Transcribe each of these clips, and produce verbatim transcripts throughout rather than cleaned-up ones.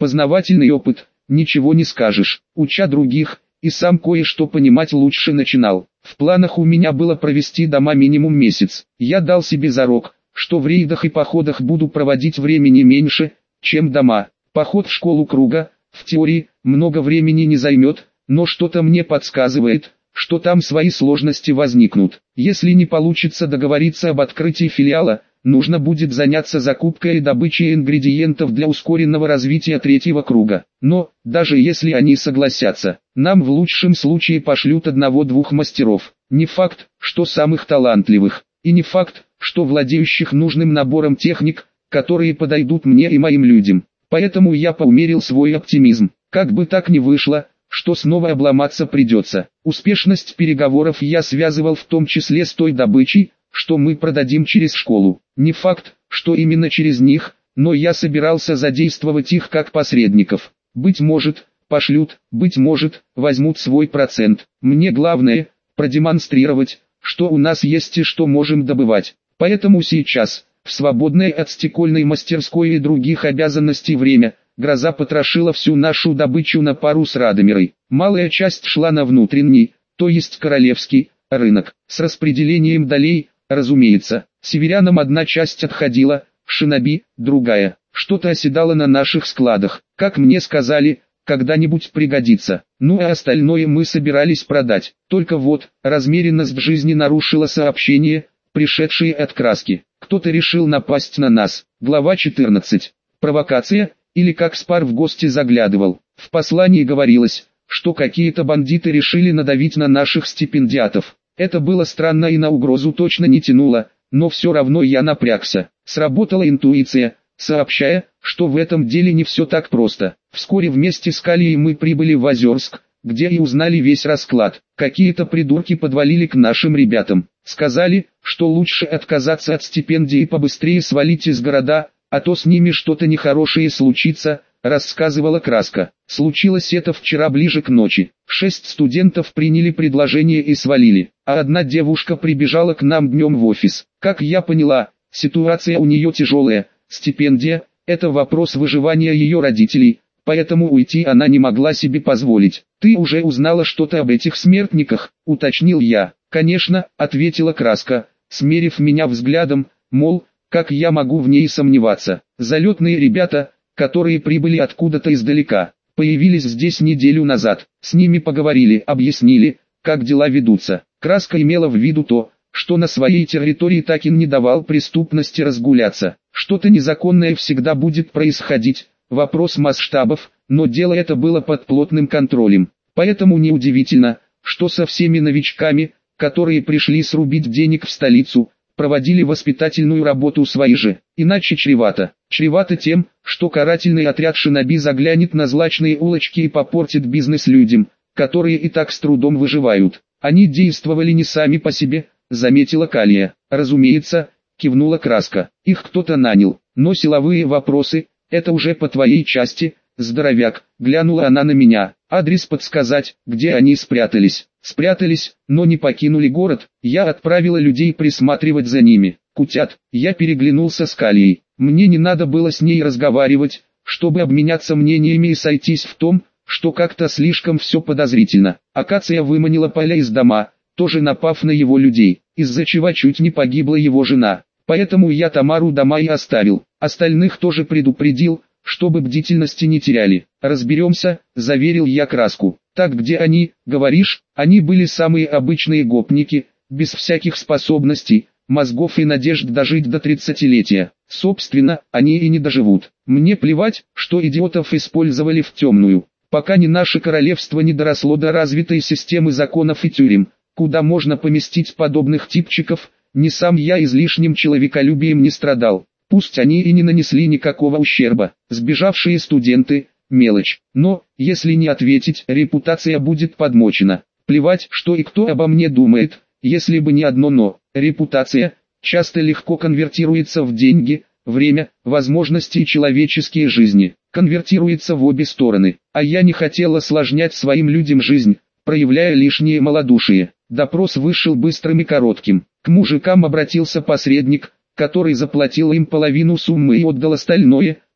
Познавательный опыт, ничего не скажешь. Уча других, и сам кое-что понимать лучше начинал. В планах у меня было провести дома минимум месяц. Я дал себе зарок, что в рейдах и походах буду проводить времени меньше, чем дома. Поход в школу круга, в теории, много времени не займет, но что-то мне подсказывает, что там свои сложности возникнут. Если не получится договориться об открытии филиала, нужно будет заняться закупкой и добычей ингредиентов для ускоренного развития третьего круга. Но, даже если они согласятся, нам в лучшем случае пошлют одного-двух мастеров. Не факт, что самых талантливых, и не факт, что владеющих нужным набором техник, которые подойдут мне и моим людям. Поэтому я поумерил свой оптимизм. Как бы так ни вышло, что снова обломаться придется. Успешность переговоров я связывал в том числе с той добычей, что мы продадим через школу. Не факт, что именно через них, но я собирался задействовать их как посредников. Быть может, пошлют, быть может, возьмут свой процент. Мне главное, продемонстрировать, что у нас есть и что можем добывать. Поэтому сейчас, в свободное от стекольной мастерской и других обязанностей время, Гроза потрошила всю нашу добычу на пару с Радомирой. Малая часть шла на внутренний, то есть королевский, рынок. С распределением долей, разумеется, северянам одна часть отходила, шиноби, другая. Что-то оседало на наших складах, как мне сказали, когда-нибудь пригодится. Ну а остальное мы собирались продать. Только вот, размеренность жизни нарушила сообщение, пришедшие от Краски. Кто-то решил напасть на нас. Глава четырнадцать. Провокация, или как Спар в гости заглядывал. В послании говорилось, что какие-то бандиты решили надавить на наших стипендиатов. Это было странно и на угрозу точно не тянуло, но все равно я напрягся. Сработала интуиция, сообщая, что в этом деле не все так просто. Вскоре вместе с Калией мы прибыли в Озерск, где и узнали весь расклад. Какие-то придурки подвалили к нашим ребятам. Сказали, что лучше отказаться от стипендии и побыстрее свалить из города, а то с ними что-то нехорошее случится, рассказывала Краска. Случилось это вчера ближе к ночи. Шесть студентов приняли предложение и свалили, а одна девушка прибежала к нам днем в офис. Как я поняла, ситуация у нее тяжелая, стипендия – это вопрос выживания ее родителей, поэтому уйти она не могла себе позволить. «Ты уже узнала что-то об этих смертниках?» – уточнил я. «Конечно», – ответила Краска, смерив меня взглядом, мол, как я могу в ней сомневаться. Залетные ребята, которые прибыли откуда-то издалека, появились здесь неделю назад. С ними поговорили, объяснили, как дела ведутся. Краска имела в виду то, что на своей территории Такин не давал преступности разгуляться. Что-то незаконное всегда будет происходить, вопрос масштабов, но дело это было под плотным контролем. Поэтому неудивительно, что со всеми новичками, которые пришли срубить денег в столицу, проводили воспитательную работу свои же. Иначе чревато. Чревато тем, что карательный отряд шиноби заглянет на злачные улочки и попортит бизнес людям, которые и так с трудом выживают. Они действовали не сами по себе, заметила Калия. Разумеется, кивнула Краска. Их кто-то нанял. Но силовые вопросы, это уже по твоей части, здоровяк. Глянула она на меня. Адрес подсказать, где они спрятались. Спрятались, но не покинули город. Я отправила людей присматривать за ними. Кутят. Я переглянулся с Калией. Мне не надо было с ней разговаривать, чтобы обменяться мнениями и сойтись в том, что как-то слишком все подозрительно. Акация выманила Поля из дома, тоже напав на его людей, из-за чего чуть не погибла его жена. Поэтому я Тамару дома и оставил. Остальных тоже предупредил, чтобы бдительности не теряли. «Разберемся», — заверил я Краску. «Так где они, говоришь?» Они были самые обычные гопники, без всяких способностей, мозгов и надежд дожить до тридцатилетия. Собственно, они и не доживут. Мне плевать, что идиотов использовали в темную. Пока не наше королевство не доросло до развитой системы законов и тюрем, куда можно поместить подобных типчиков, ни сам я излишним человеколюбием не страдал. Пусть они и не нанесли никакого ущерба. Сбежавшие студенты – мелочь. Но, если не ответить, репутация будет подмочена. Плевать, что и кто обо мне думает, если бы не одно «но». Репутация часто легко конвертируется в деньги, время, возможности и человеческие жизни. Конвертируется в обе стороны. А я не хотел осложнять своим людям жизнь, проявляя лишнее малодушие. Допрос вышел быстрым и коротким. К мужикам обратился посредник, который заплатил им половину суммы и отдал остальное,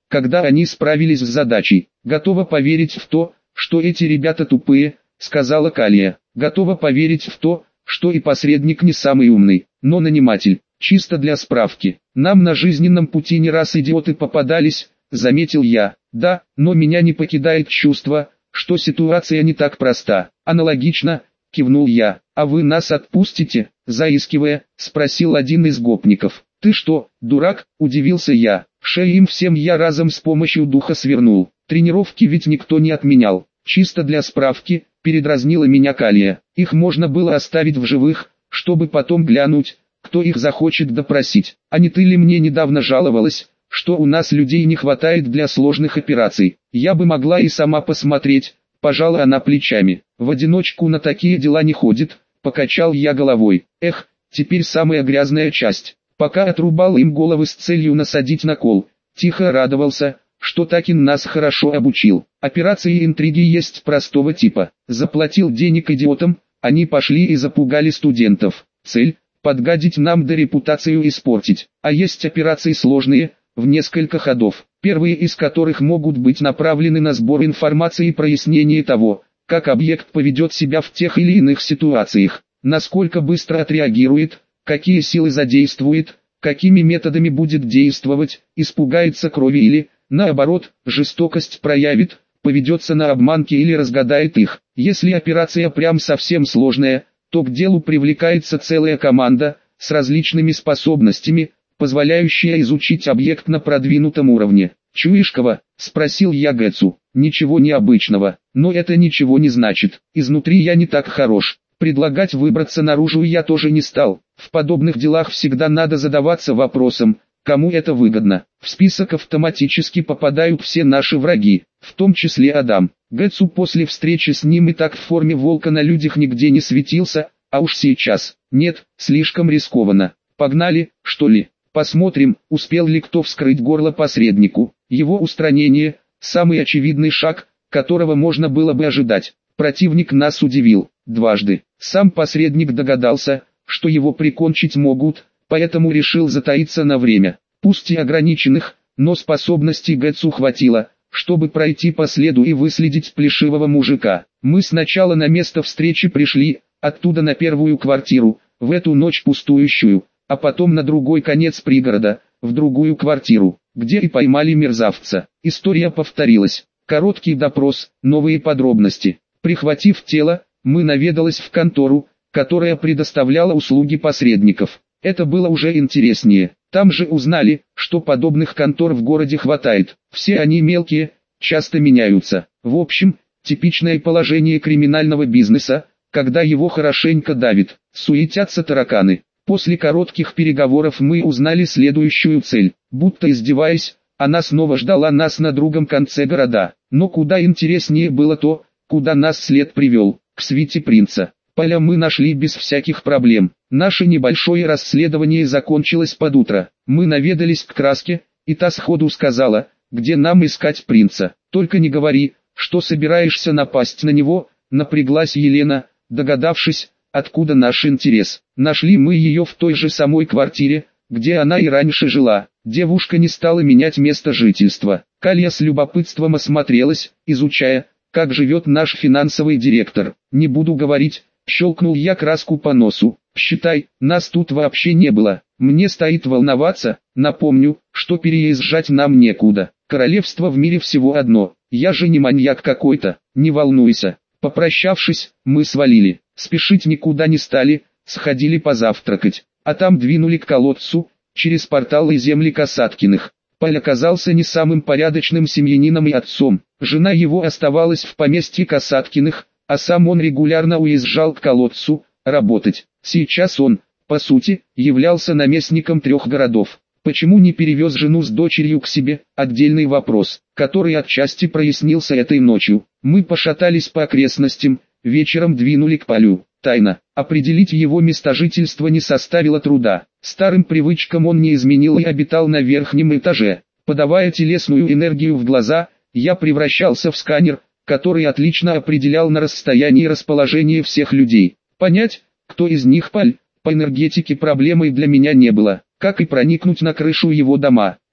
когда они справились с задачей. Готова поверить в то, что эти ребята тупые, сказала Калия. Готова поверить в то, что и посредник не самый умный, но наниматель. Чисто для справки. Нам на жизненном пути не раз идиоты попадались, заметил я. Да, но меня не покидает чувство, что ситуация не так проста. Аналогично, кивнул я. А вы нас отпустите, заискивая, спросил один из гопников. Ты что, дурак, удивился я. Шею им всем я разом с помощью духа свернул. Тренировки ведь никто не отменял. Чисто для справки, передразнила меня Калия. Их можно было оставить в живых, чтобы потом глянуть, кто их захочет допросить. А не ты ли мне недавно жаловалась, что у нас людей не хватает для сложных операций? Я бы могла и сама посмотреть, пожала она плечами. В одиночку на такие дела не ходит, покачал я головой. Эх, теперь самая грязная часть. Пока отрубал им головы с целью насадить на кол, тихо радовался, что Такин нас хорошо обучил. Операции и интриги есть простого типа. Заплатил денег идиотам, они пошли и запугали студентов. Цель – подгадить нам да репутацию испортить. А есть операции сложные, в несколько ходов, первые из которых могут быть направлены на сбор информации и прояснение того, как объект поведет себя в тех или иных ситуациях, насколько быстро отреагирует, какие силы задействует, какими методами будет действовать, испугается крови или, наоборот, жестокость проявит, поведется на обманки или разгадает их. Если операция прям совсем сложная, то к делу привлекается целая команда, с различными способностями, позволяющая изучить объект на продвинутом уровне. «Чуешь кого?» – спросил я Гэтсу. «Ничего необычного, но это ничего не значит. Изнутри я не так хорош. Предлагать выбраться наружу я тоже не стал. В подобных делах всегда надо задаваться вопросом, кому это выгодно. В список автоматически попадают все наши враги, в том числе Адам. Гэтсу после встречи с ним и так в форме волка на людях нигде не светился, а уж сейчас. Нет, слишком рискованно. Погнали, что ли? Посмотрим, успел ли кто вскрыть горло посреднику. Его устранение – самый очевидный шаг, которого можно было бы ожидать. Противник нас удивил. Дважды. Сам посредник догадался, что его прикончить могут, поэтому решил затаиться на время. Пусть и ограниченных, но способностей Гэтсу хватило, чтобы пройти по следу и выследить плешивого мужика. Мы сначала на место встречи пришли, оттуда на первую квартиру, в эту ночь пустующую, а потом на другой конец пригорода, в другую квартиру, где и поймали мерзавца. История повторилась. Короткий допрос, новые подробности. Прихватив тело, мы наведалась в контору, которая предоставляла услуги посредников. Это было уже интереснее. Там же узнали, что подобных контор в городе хватает. Все они мелкие, часто меняются. В общем, типичное положение криминального бизнеса, когда его хорошенько давит, суетятся тараканы. После коротких переговоров мы узнали следующую цель. Будто издеваясь, она снова ждала нас на другом конце города. Но куда интереснее было то, куда нас след привел, к свите принца. Поля мы нашли без всяких проблем. Наше небольшое расследование закончилось под утро. Мы наведались к Краске, и та сходу сказала, где нам искать принца. Только не говори, что собираешься напасть на него, напряглась Елена, догадавшись, откуда наш интерес. Нашли мы ее в той же самой квартире, где она и раньше жила. Девушка не стала менять место жительства. Калия с любопытством осмотрелась, изучая, как живет наш финансовый директор. Не буду говорить, щелкнул я Краску по носу. Считай, нас тут вообще не было. Мне стоит волноваться, напомню, что переезжать нам некуда. Королевство в мире всего одно. Я же не маньяк какой-то, не волнуйся. Попрощавшись, мы свалили. Спешить никуда не стали, сходили позавтракать. А там двинули к колодцу, через порталы земли Касаткиных. Паль оказался не самым порядочным семьянином и отцом. Жена его оставалась в поместье Касаткиных, а сам он регулярно уезжал к колодцу, работать. Сейчас он, по сути, являлся наместником трех городов. Почему не перевез жену с дочерью к себе, отдельный вопрос, который отчасти прояснился этой ночью. Мы пошатались по окрестностям, вечером двинули к Полю. Тайна. Определить его место жительства не составило труда. Старым привычкам он не изменил и обитал на верхнем этаже. Подавая телесную энергию в глаза, я превращался в сканер, который отлично определял на расстоянии расположение всех людей. Понять, кто из них Паль, по энергетике проблемой для меня не было, как и проникнуть на крышу его дома,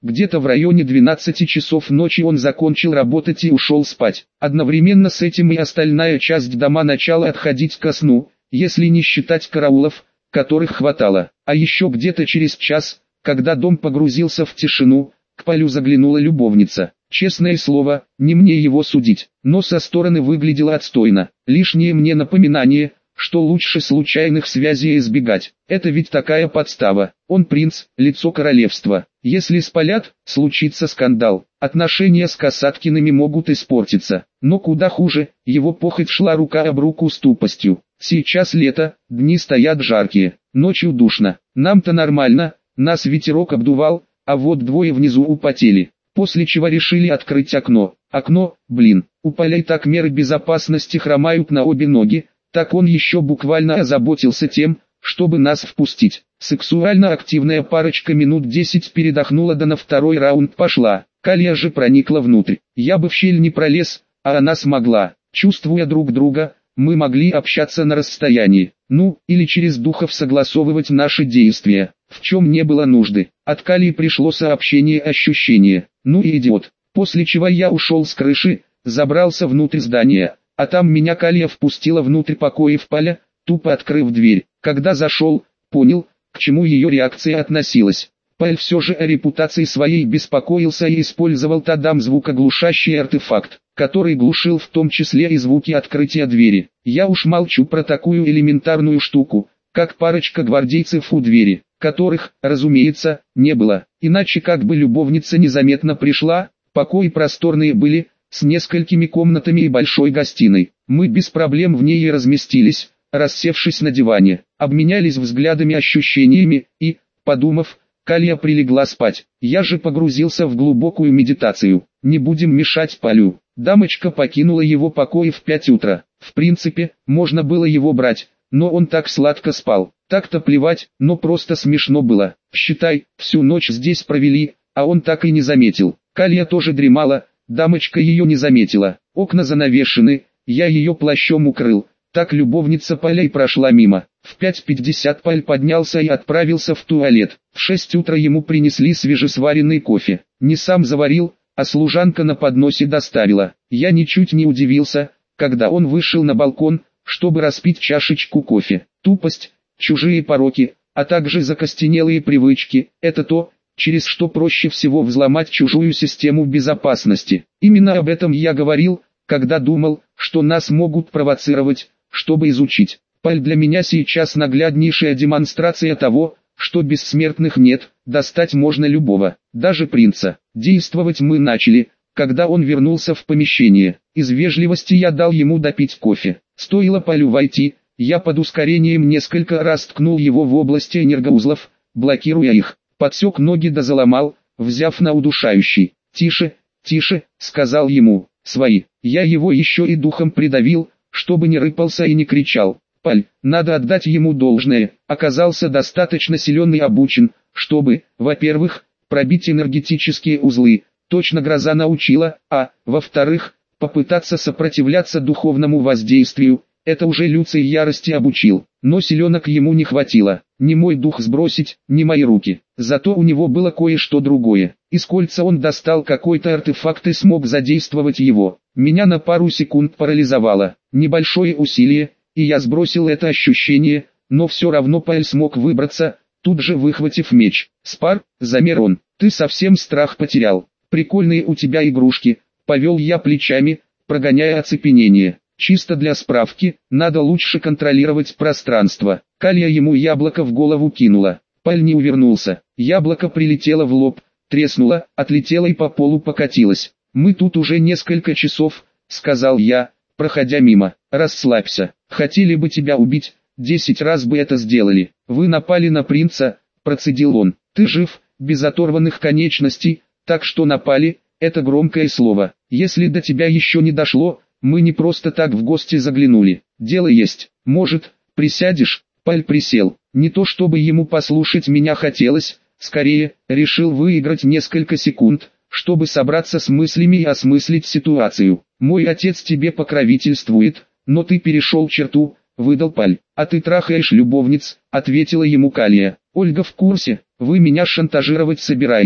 Где-то в районе двенадцати часов ночи он закончил работать и ушел спать. Одновременно с этим и остальная часть дома начала отходить ко сну, если не считать караулов, которых хватало. А еще где-то через час, когда дом погрузился в тишину, к Палю заглянула любовница. Честное слово, не мне его судить, но со стороны выглядело отстойно. Лишнее мне напоминание, что лучше случайных связей избегать. Это ведь такая подстава. Он принц, лицо королевства. Если спалят, случится скандал. Отношения с Касаткиными могут испортиться. Но куда хуже, его похоть шла рука об руку с тупостью. Сейчас лето, дни стоят жаркие, ночью душно. Нам-то нормально, нас ветерок обдувал, а вот двое внизу употели. После чего решили открыть окно. Окно, блин, у Поля так меры безопасности хромают на обе ноги, так он еще буквально озаботился тем, чтобы нас впустить. Сексуально активная парочка минут десять передохнула, да на второй раунд пошла. Калия же проникла внутрь. Я бы в щель не пролез, а она смогла. Чувствуя друг друга, мы могли общаться на расстоянии. Ну, или через духов согласовывать наши действия, в чем не было нужды. От Калии пришло сообщение ощущение. Ну и идиот. После чего я ушел с крыши, забрался внутрь здания, а там меня Калия впустила внутрь покоев Поля, тупо открыв дверь. Когда зашел, понял, к чему ее реакция относилась. Паль все же о репутации своей беспокоился и использовал тадам звукоглушащий артефакт, который глушил в том числе и звуки открытия двери. Я уж молчу про такую элементарную штуку, как парочка гвардейцев у двери, которых, разумеется, не было. Иначе как бы любовница незаметно пришла, покои просторные были, с несколькими комнатами и большой гостиной. Мы без проблем в ней и разместились, рассевшись на диване, обменялись взглядами, ощущениями и, подумав, Калия прилегла спать. Я же погрузился в глубокую медитацию. Не будем мешать Полю. Дамочка покинула его покои в пять утра. В принципе, можно было его брать, но он так сладко спал. Так-то плевать, но просто смешно было. Считай, всю ночь здесь провели, а он так и не заметил. Калия тоже дремала, дамочка ее не заметила. Окна занавешены, я ее плащом укрыл. Так любовница Поля и прошла мимо. В пять пятьдесят Паль поднялся и отправился в туалет. В шесть утра ему принесли свежесваренный кофе. Не сам заварил, а служанка на подносе доставила. Я ничуть не удивился, когда он вышел на балкон, чтобы распить чашечку кофе. Тупость, чужие пороки, а также закостенелые привычки – это то, через что проще всего взломать чужую систему безопасности. Именно об этом я говорил, когда думал, что нас могут провоцировать, чтобы изучить. Паль для меня сейчас нагляднейшая демонстрация того, что бессмертных нет, достать можно любого, даже принца. Действовать мы начали, когда он вернулся в помещение. Из вежливости я дал ему допить кофе. Стоило Полю войти, я под ускорением несколько раз ткнул его в области энергоузлов, блокируя их. Подсек ноги да заломал, взяв на удушающий. «Тише, тише», — сказал ему, — «свои». Я его еще и духом придавил, чтобы не рыпался и не кричал. Паль, надо отдать ему должное, оказался достаточно силен и обучен, чтобы, во-первых, пробить энергетические узлы, точно гроза научила, а, во-вторых, попытаться сопротивляться духовному воздействию, это уже Люций ярости обучил, но силенок ему не хватило, ни мой дух сбросить, ни мои руки, зато у него было кое-что другое. Из кольца он достал какой-то артефакт и смог задействовать его. Меня на пару секунд парализовало, небольшое усилие, и я сбросил это ощущение, но все равно Паль смог выбраться, тут же выхватив меч. «Спар», замер он, — «ты совсем страх потерял, прикольные у тебя игрушки», повел я плечами, прогоняя оцепенение. Чисто для справки, надо лучше контролировать пространство. Калия ему яблоко в голову кинула. Паль не увернулся, яблоко прилетело в лоб, треснуло, отлетело и по полу покатилось. «Мы тут уже несколько часов», — сказал я, проходя мимо. «Расслабься, хотели бы тебя убить, десять раз бы это сделали. Вы напали на принца», — процедил он. «Ты жив, без оторванных конечностей, так что напали, это громкое слово. Если до тебя еще не дошло, мы не просто так в гости заглянули. Дело есть. Может, присядешь?» Паль присел. Не то чтобы ему послушать меня хотелось, скорее, решил выиграть несколько секунд, чтобы собраться с мыслями и осмыслить ситуацию. «Мой отец тебе покровительствует, но ты перешел черту», — выдал Паль. «А ты трахаешь любовниц», — ответила ему Калия. «Ольга в курсе, вы меня шантажировать собираетесь».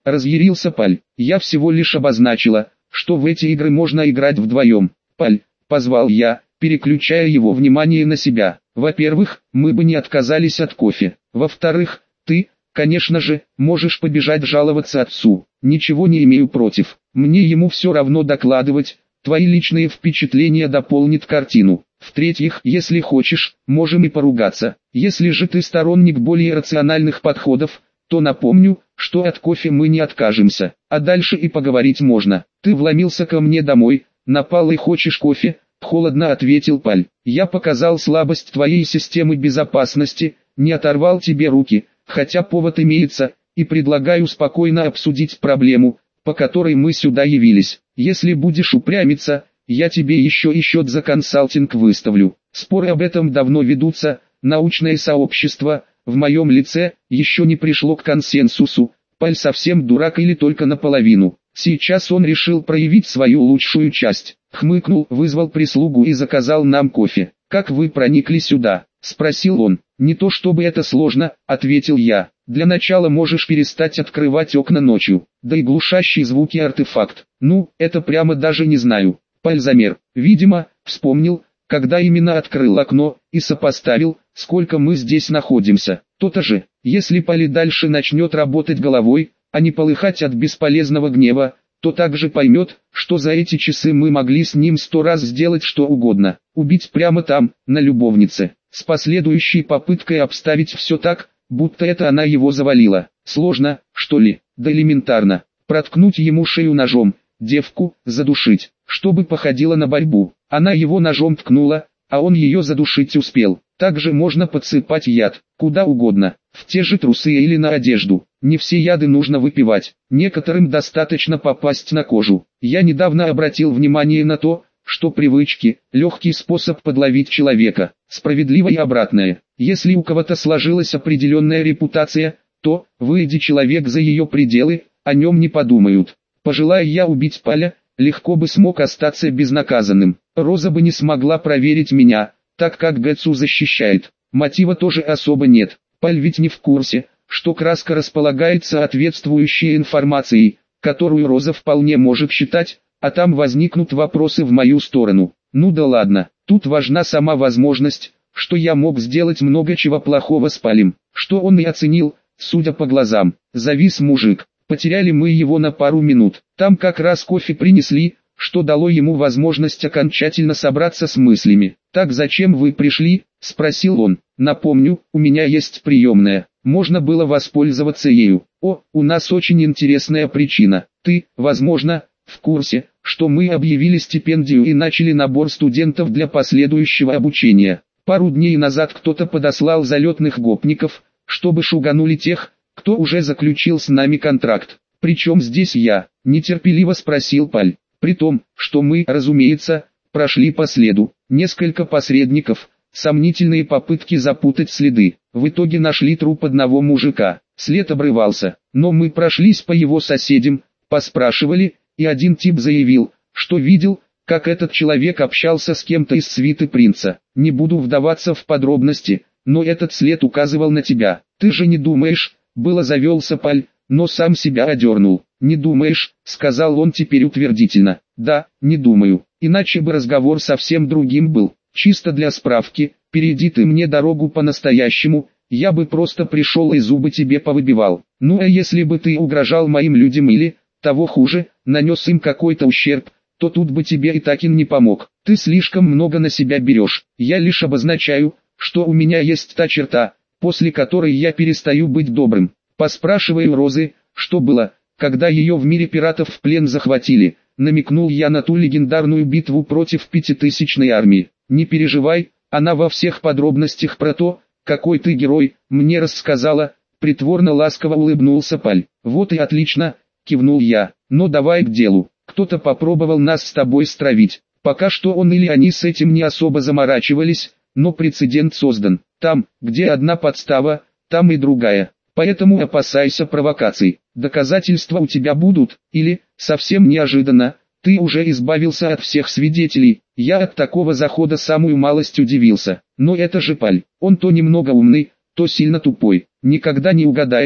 разъярился Паль. Я всего лишь обозначила, что в эти игры можно играть вдвоем. Паль, позвал я, переключая его внимание на себя. Во-первых, мы бы не отказались от кофе. Во-вторых, ты, конечно же, можешь побежать жаловаться отцу. Ничего не имею против. Мне ему все равно докладывать. Твои личные впечатления дополнят картину. В-третьих, если хочешь, можем и поругаться. Если же ты сторонник более рациональных подходов, то напомню, что от кофе мы не откажемся. А дальше и поговорить можно. Ты вломился ко мне домой, напал и хочешь кофе? Холодно ответил Паль. Я показал слабость твоей системы безопасности, не оторвал тебе руки, хотя повод имеется, и предлагаю спокойно обсудить проблему, по которой мы сюда явились. Если будешь упрямиться, я тебе еще и счет за консалтинг выставлю. Споры об этом давно ведутся, научное сообщество, в моем лице, еще не пришло к консенсусу. Паль совсем дурак или только наполовину. Сейчас он решил проявить свою лучшую часть. Хмыкнул, вызвал прислугу и заказал нам кофе. «Как вы проникли сюда?» – спросил он. «Не то чтобы это сложно», – ответил я. «Для начала можешь перестать открывать окна ночью, да и глушащие звуки артефакт. Ну, это прямо даже не знаю». Паль замер. Видимо, вспомнил, когда именно открыл окно, и сопоставил, сколько мы здесь находимся. То-то же, если Паль дальше начнет работать головой, а не полыхать от бесполезного гнева, то также поймет, что за эти часы мы могли с ним сто раз сделать что угодно. Убить прямо там, на любовнице, с последующей попыткой обставить все так, будто это она его завалила. Сложно, что ли? Да элементарно. Проткнуть ему шею ножом, девку, задушить, чтобы походило на борьбу. Она его ножом ткнула, а он ее задушить успел. Также можно подсыпать яд, куда угодно, в те же трусы или на одежду. Не все яды нужно выпивать, некоторым достаточно попасть на кожу. Я недавно обратил внимание на то, что привычки – легкий способ подловить человека, справедливо и обратное. Если у кого-то сложилась определенная репутация, то, выйди человек за ее пределы, о нем не подумают. Пожелая я убить Паля, легко бы смог остаться безнаказанным. Роза бы не смогла проверить меня, так как Гэцу защищает. Мотива тоже особо нет. Паль ведь не в курсе, что краска располагает соответствующей информацией, которую Роза вполне может считать, а там возникнут вопросы в мою сторону. Ну да ладно, тут важна сама возможность, что я мог сделать много чего плохого с Палем, что он и оценил, судя по глазам. Завис мужик, потеряли мы его на пару минут, там как раз кофе принесли, что дало ему возможность окончательно собраться с мыслями. «Так зачем вы пришли?» – спросил он. «Напомню, у меня есть приемная, можно было воспользоваться ею. О, у нас очень интересная причина. Ты, возможно, в курсе, что мы объявили стипендию и начали набор студентов для последующего обучения. Пару дней назад кто-то подослал залетных гопников, чтобы шуганули тех, кто уже заключил с нами контракт. Причем здесь я?» – нетерпеливо спросил Паль. «При том, что мы, разумеется, прошли по следу, несколько посредников, сомнительные попытки запутать следы. В итоге нашли труп одного мужика, след обрывался, но мы прошлись по его соседям, поспрашивали, и один тип заявил, что видел, как этот человек общался с кем-то из свиты принца. Не буду вдаваться в подробности, но этот след указывал на тебя. Ты же не думаешь?» Было завелся Паль, но сам себя одернул. «Не думаешь», — сказал он теперь утвердительно. «Да, не думаю, иначе бы разговор совсем другим был. Чисто для справки, перейди ты мне дорогу по-настоящему, я бы просто пришел и зубы тебе повыбивал. Ну а если бы ты угрожал моим людям или, того хуже, нанес им какой-то ущерб, то тут бы тебе и Такин не помог. Ты слишком много на себя берешь. Я лишь обозначаю, что у меня есть та черта, после которой я перестаю быть добрым. Поспрашиваю Розы, что было, когда ее в мире пиратов в плен захватили. Намекнул я на ту легендарную битву против пятитысячной армии. Не переживай, она во всех подробностях про то, какой ты герой, мне рассказала. Притворно ласково улыбнулся Паль. Вот и отлично, кивнул я. Но давай к делу. Кто-то попробовал нас с тобой стравить. Пока что он или они с этим не особо заморачивались, но прецедент создан. Там, где одна подстава, там и другая. Поэтому опасайся провокаций. Доказательства у тебя будут, или, совсем неожиданно, ты уже избавился от всех свидетелей. Я от такого захода самую малость удивился. Но это же Паль, он то немного умный, то сильно тупой. Никогда не угадаешь,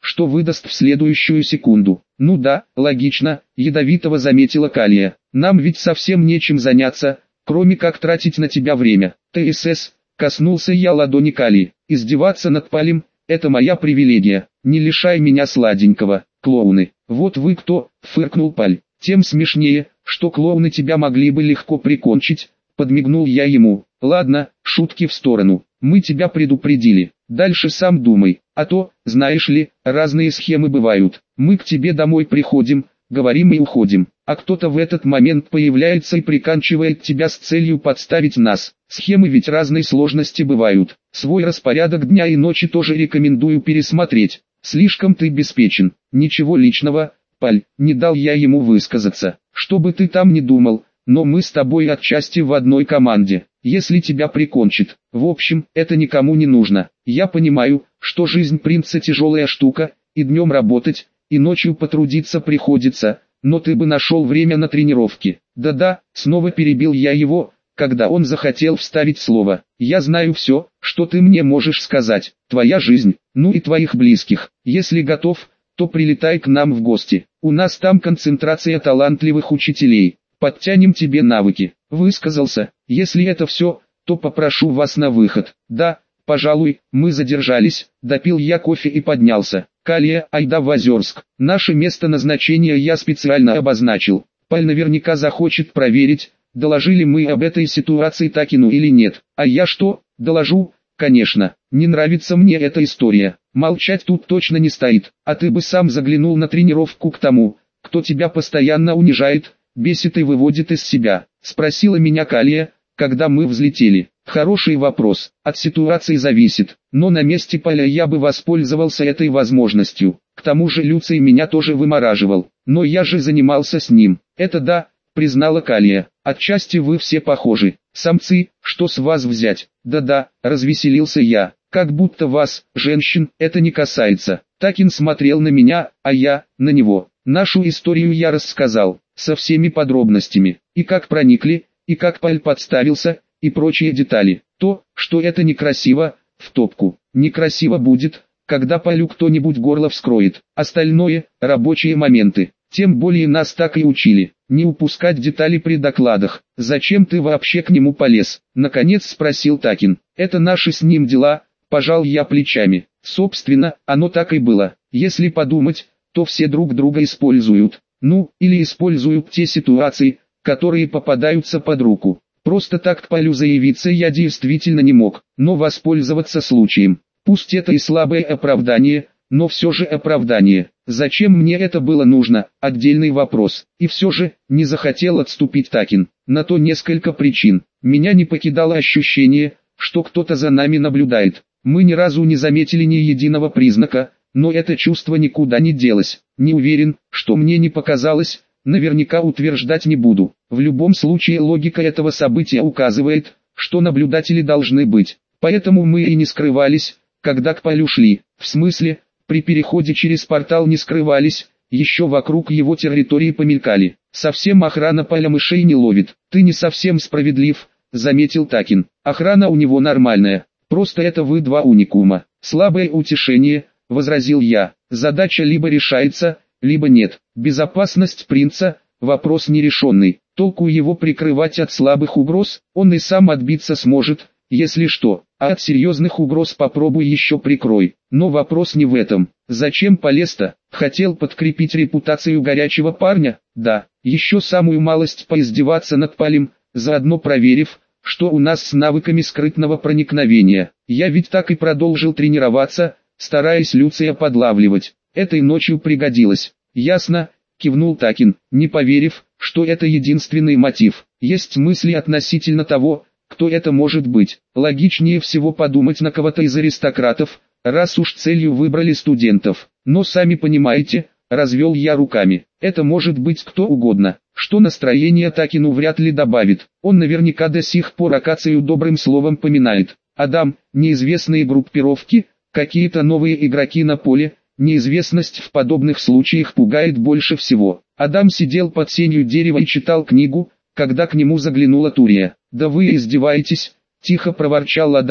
что выдаст в следующую секунду. Ну да, логично, ядовитого заметила Калия. Нам ведь совсем нечем заняться, кроме как тратить на тебя время. ТСС, коснулся я ладони Калии. Издеваться над Палем – это моя привилегия. Не лишай меня сладенького, клоуны. Вот вы кто, фыркнул Паль. Тем смешнее, что клоуны тебя могли бы легко прикончить, подмигнул я ему. Ладно, шутки в сторону. Мы тебя предупредили. Дальше сам думай. А то, знаешь ли, разные схемы бывают. Мы к тебе домой приходим, говорим и уходим. А кто-то в этот момент появляется и приканчивает тебя с целью подставить нас. Схемы ведь разной сложности бывают. Свой распорядок дня и ночи тоже рекомендую пересмотреть. Слишком ты беспечен. Ничего личного, Паль, не дал я ему высказаться. Что бы ты там ни думал, но мы с тобой отчасти в одной команде. Если тебя прикончит, в общем, это никому не нужно. Я понимаю, что жизнь принца тяжелая штука, и днем работать, и ночью потрудиться приходится, но ты бы нашел время на тренировки. Да-да, снова перебил я его, когда он захотел вставить слово. Я знаю все, что ты мне можешь сказать. Твоя жизнь, ну и твоих близких. Если готов, то прилетай к нам в гости. У нас там концентрация талантливых учителей. Подтянем тебе навыки. Высказался. Если это все, то попрошу вас на выход. Да, пожалуй, мы задержались. Допил я кофе и поднялся. Калия, айда в Озерск. Наше место назначения я специально обозначил. Паль наверняка захочет проверить, доложили мы об этой ситуации Такину или нет. А я что, доложу? Конечно. Не нравится мне эта история. Молчать тут точно не стоит. А ты бы сам заглянул на тренировку к тому, кто тебя постоянно унижает, бесит и выводит из себя. Спросила меня Калия, когда мы взлетели. Хороший вопрос, от ситуации зависит, но на месте Паля я бы воспользовался этой возможностью. К тому же Люций меня тоже вымораживал, но я же занимался с ним. Это да, признала Калия, отчасти вы все похожи. Самцы, что с вас взять? Да-да, развеселился я, как будто вас, женщин, это не касается. Такин смотрел на меня, а я, на него. Нашу историю я рассказал, со всеми подробностями, и как проникли, и как Паль подставился, и прочие детали. То, что это некрасиво, в топку. Некрасиво будет, когда Палю кто-нибудь горло вскроет. Остальное – рабочие моменты. Тем более нас так и учили. Не упускать детали при докладах. Зачем ты вообще к нему полез? Наконец спросил Такин. Это наши с ним дела, пожал я плечами. Собственно, оно так и было. Если подумать, то все друг друга используют. Ну, или используют те ситуации, которые попадаются под руку. Просто так к Палю заявиться я действительно не мог, но воспользоваться случаем. Пусть это и слабое оправдание, но все же оправдание. Зачем мне это было нужно, отдельный вопрос. И все же, не захотел отступить Такин. На то несколько причин. Меня не покидало ощущение, что кто-то за нами наблюдает. Мы ни разу не заметили ни единого признака, но это чувство никуда не делось. Не уверен, что мне не показалось, наверняка утверждать не буду. В любом случае логика этого события указывает, что наблюдатели должны быть. Поэтому мы и не скрывались, когда к Палю шли. В смысле, при переходе через портал не скрывались, еще вокруг его территории помелькали. Совсем охрана Паля мышей не ловит. Ты не совсем справедлив, заметил Такин. Охрана у него нормальная, просто это вы два уникума. Слабое утешение, возразил я. Задача либо решается, либо нет. Безопасность принца – вопрос нерешенный. Толку его прикрывать от слабых угроз, он и сам отбиться сможет, если что. А от серьезных угроз попробуй еще прикрой. Но вопрос не в этом. Зачем полез-то? Хотел подкрепить репутацию горячего парня? Да. Еще самую малость поиздеваться над Палем, заодно проверив, что у нас с навыками скрытного проникновения. Я ведь так и продолжил тренироваться, стараясь Люция подлавливать. Этой ночью пригодилось. Ясно, кивнул Такин, не поверив, что это единственный мотив. Есть мысли относительно того, кто это может быть. Логичнее всего подумать на кого-то из аристократов, раз уж целью выбрали студентов. Но сами понимаете, развел я руками, это может быть кто угодно, что настроение Такину вряд ли добавит. Он наверняка до сих пор Акацию добрым словом поминает. Адам, неизвестные группировки, какие-то новые игроки на поле, неизвестность в подобных случаях пугает больше всего. Адам сидел под сенью дерева и читал книгу, когда к нему заглянула Турия. «Да вы издеваетесь», – тихо проворчал Адам,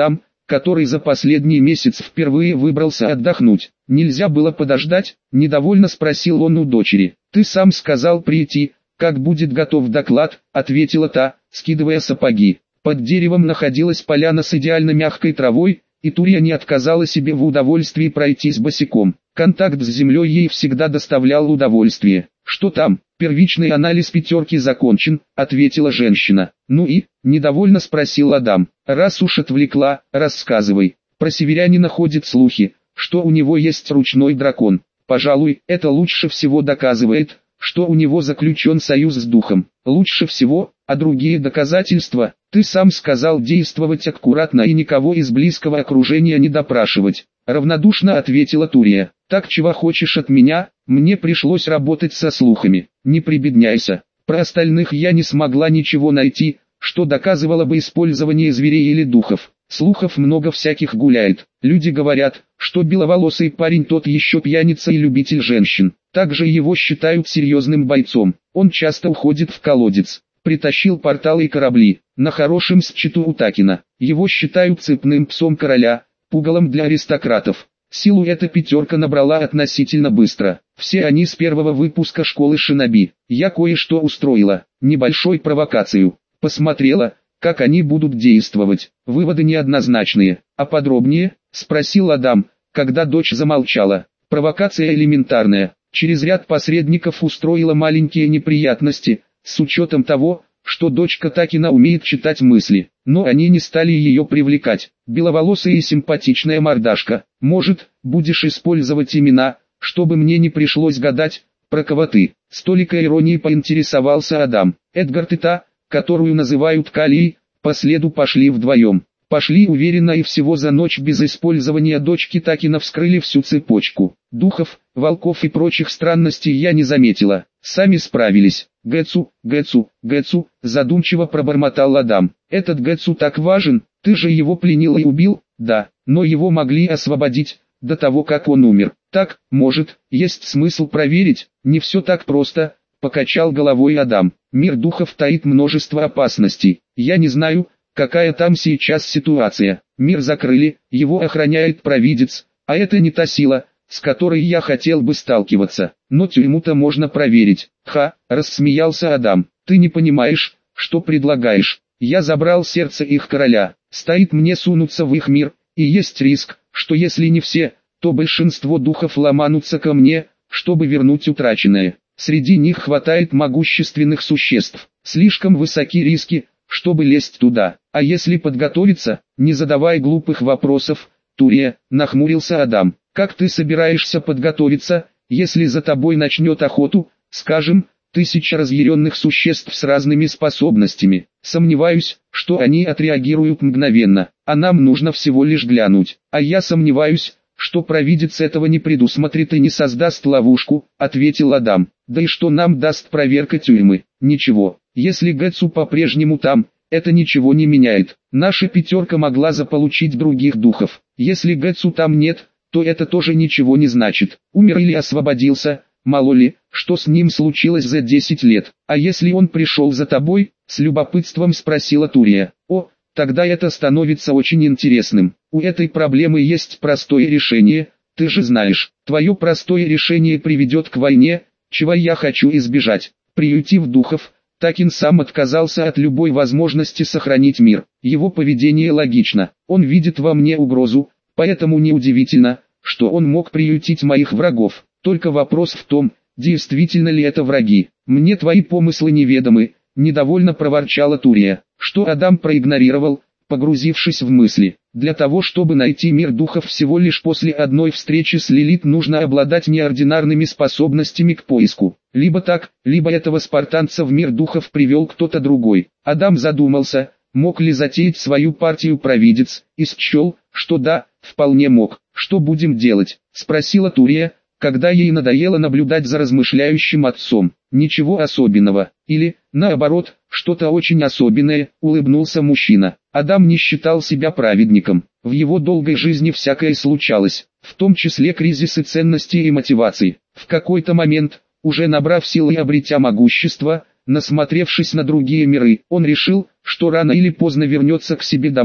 который за последний месяц впервые выбрался отдохнуть. Нельзя было подождать? Недовольно спросил он у дочери. Ты сам сказал прийти, как будет готов доклад, ответила та, скидывая сапоги. Под деревом находилась поляна с идеально мягкой травой, и Турия не отказала себе в удовольствии пройтись босиком. Контакт с землей ей всегда доставлял удовольствие. «Что там? Первичный анализ пятерки закончен», — ответила женщина. «Ну и?» — недовольно спросил Адам. «Раз уж отвлекла, рассказывай». Про северянина ходят слухи, что у него есть ручной дракон. Пожалуй, это лучше всего доказывает, что у него заключен союз с духом. Лучше всего, а другие доказательства, ты сам сказал действовать аккуратно и никого из близкого окружения не допрашивать. Равнодушно ответила Турия. Так чего хочешь от меня? Мне пришлось работать со слухами. Не прибедняйся. Про остальных я не смогла ничего найти, что доказывало бы использование зверей или духов. Слухов много всяких гуляет. Люди говорят, что беловолосый парень тот еще пьяница и любитель женщин. Также его считают серьезным бойцом. Он часто уходит в колодец. Притащил порталы и корабли. На хорошем счету у Такина. Его считают цепным псом короля, пугалом для аристократов. Силу эта пятерка набрала относительно быстро. Все они с первого выпуска школы шиноби. Я кое-что устроила, небольшой провокацию. Посмотрела, как они будут действовать. Выводы неоднозначные. А подробнее? Спросил Адам, когда дочь замолчала. Провокация элементарная. Через ряд посредников устроила маленькие неприятности, с учетом того, что дочка Такина умеет читать мысли. Но они не стали ее привлекать. Беловолосая и симпатичная мордашка. Может, будешь использовать имена, чтобы мне не пришлось гадать, про кого ты. С толикой иронии поинтересовался Адам. Эдгард и та, которую называют Калией, по следу пошли вдвоем. Пошли уверенно и всего за ночь без использования дочки Такина вскрыли всю цепочку. Духов, волков и прочих странностей я не заметила. Сами справились. Гэцу, Гэцу, Гэцу, задумчиво пробормотал Адам. Этот Гэцу так важен, ты же его пленил и убил? Да, но его могли освободить до того, как он умер. Так, может, есть смысл проверить? Не все так просто, покачал головой Адам. Мир духов таит множество опасностей. Я не знаю, какая там сейчас ситуация. Мир закрыли, его охраняет провидец, а это не та сила, с которой я хотел бы сталкиваться. Но тюрьму-то можно проверить. Ха, рассмеялся Адам. Ты не понимаешь, что предлагаешь. Я забрал сердце их короля. Стоит мне сунуться в их мир, и есть риск, что если не все, то большинство духов ломанутся ко мне, чтобы вернуть утраченное. Среди них хватает могущественных существ. Слишком высоки риски, чтобы лезть туда. А если подготовиться, не задавай глупых вопросов, Турия, нахмурился Адам. Как ты собираешься подготовиться, если за тобой начнет охоту, скажем, тысяча разъяренных существ с разными способностями? Сомневаюсь, что они отреагируют мгновенно, а нам нужно всего лишь глянуть. А я сомневаюсь, что провидец этого не предусмотрит и не создаст ловушку, ответил Адам. Да и что нам даст проверка тюрьмы? Ничего. Если Гэцу по-прежнему там, это ничего не меняет. Наша пятерка могла заполучить других духов. Если Гэцу там нет, то это тоже ничего не значит. Умер или освободился, мало ли, что с ним случилось за десять лет. А если он пришел за тобой? С любопытством спросила Турия. О, тогда это становится очень интересным. У этой проблемы есть простое решение, ты же знаешь. Твое простое решение приведет к войне, чего я хочу избежать. Приютив духов, Такин сам отказался от любой возможности сохранить мир. Его поведение логично. Он видит во мне угрозу, поэтому неудивительно, что он мог приютить моих врагов. Только вопрос в том, действительно ли это враги. Мне твои помыслы неведомы, недовольно проворчала Турия, что Адам проигнорировал, погрузившись в мысли. Для того, чтобы найти мир духов всего лишь после одной встречи с Лилит, нужно обладать неординарными способностями к поиску. Либо так, либо этого спартанца в мир духов привел кто-то другой. Адам задумался, мог ли затеять свою партию провидец, и счел, что да, вполне мог. Что будем делать? Спросила Турия, когда ей надоело наблюдать за размышляющим отцом. Ничего особенного. Или, наоборот, что-то очень особенное, улыбнулся мужчина. Адам не считал себя праведником. В его долгой жизни всякое случалось, в том числе кризисы ценностей и мотиваций. В какой-то момент, уже набрав силы и обретя могущество, насмотревшись на другие миры, он решил, что рано или поздно вернется к себе домой,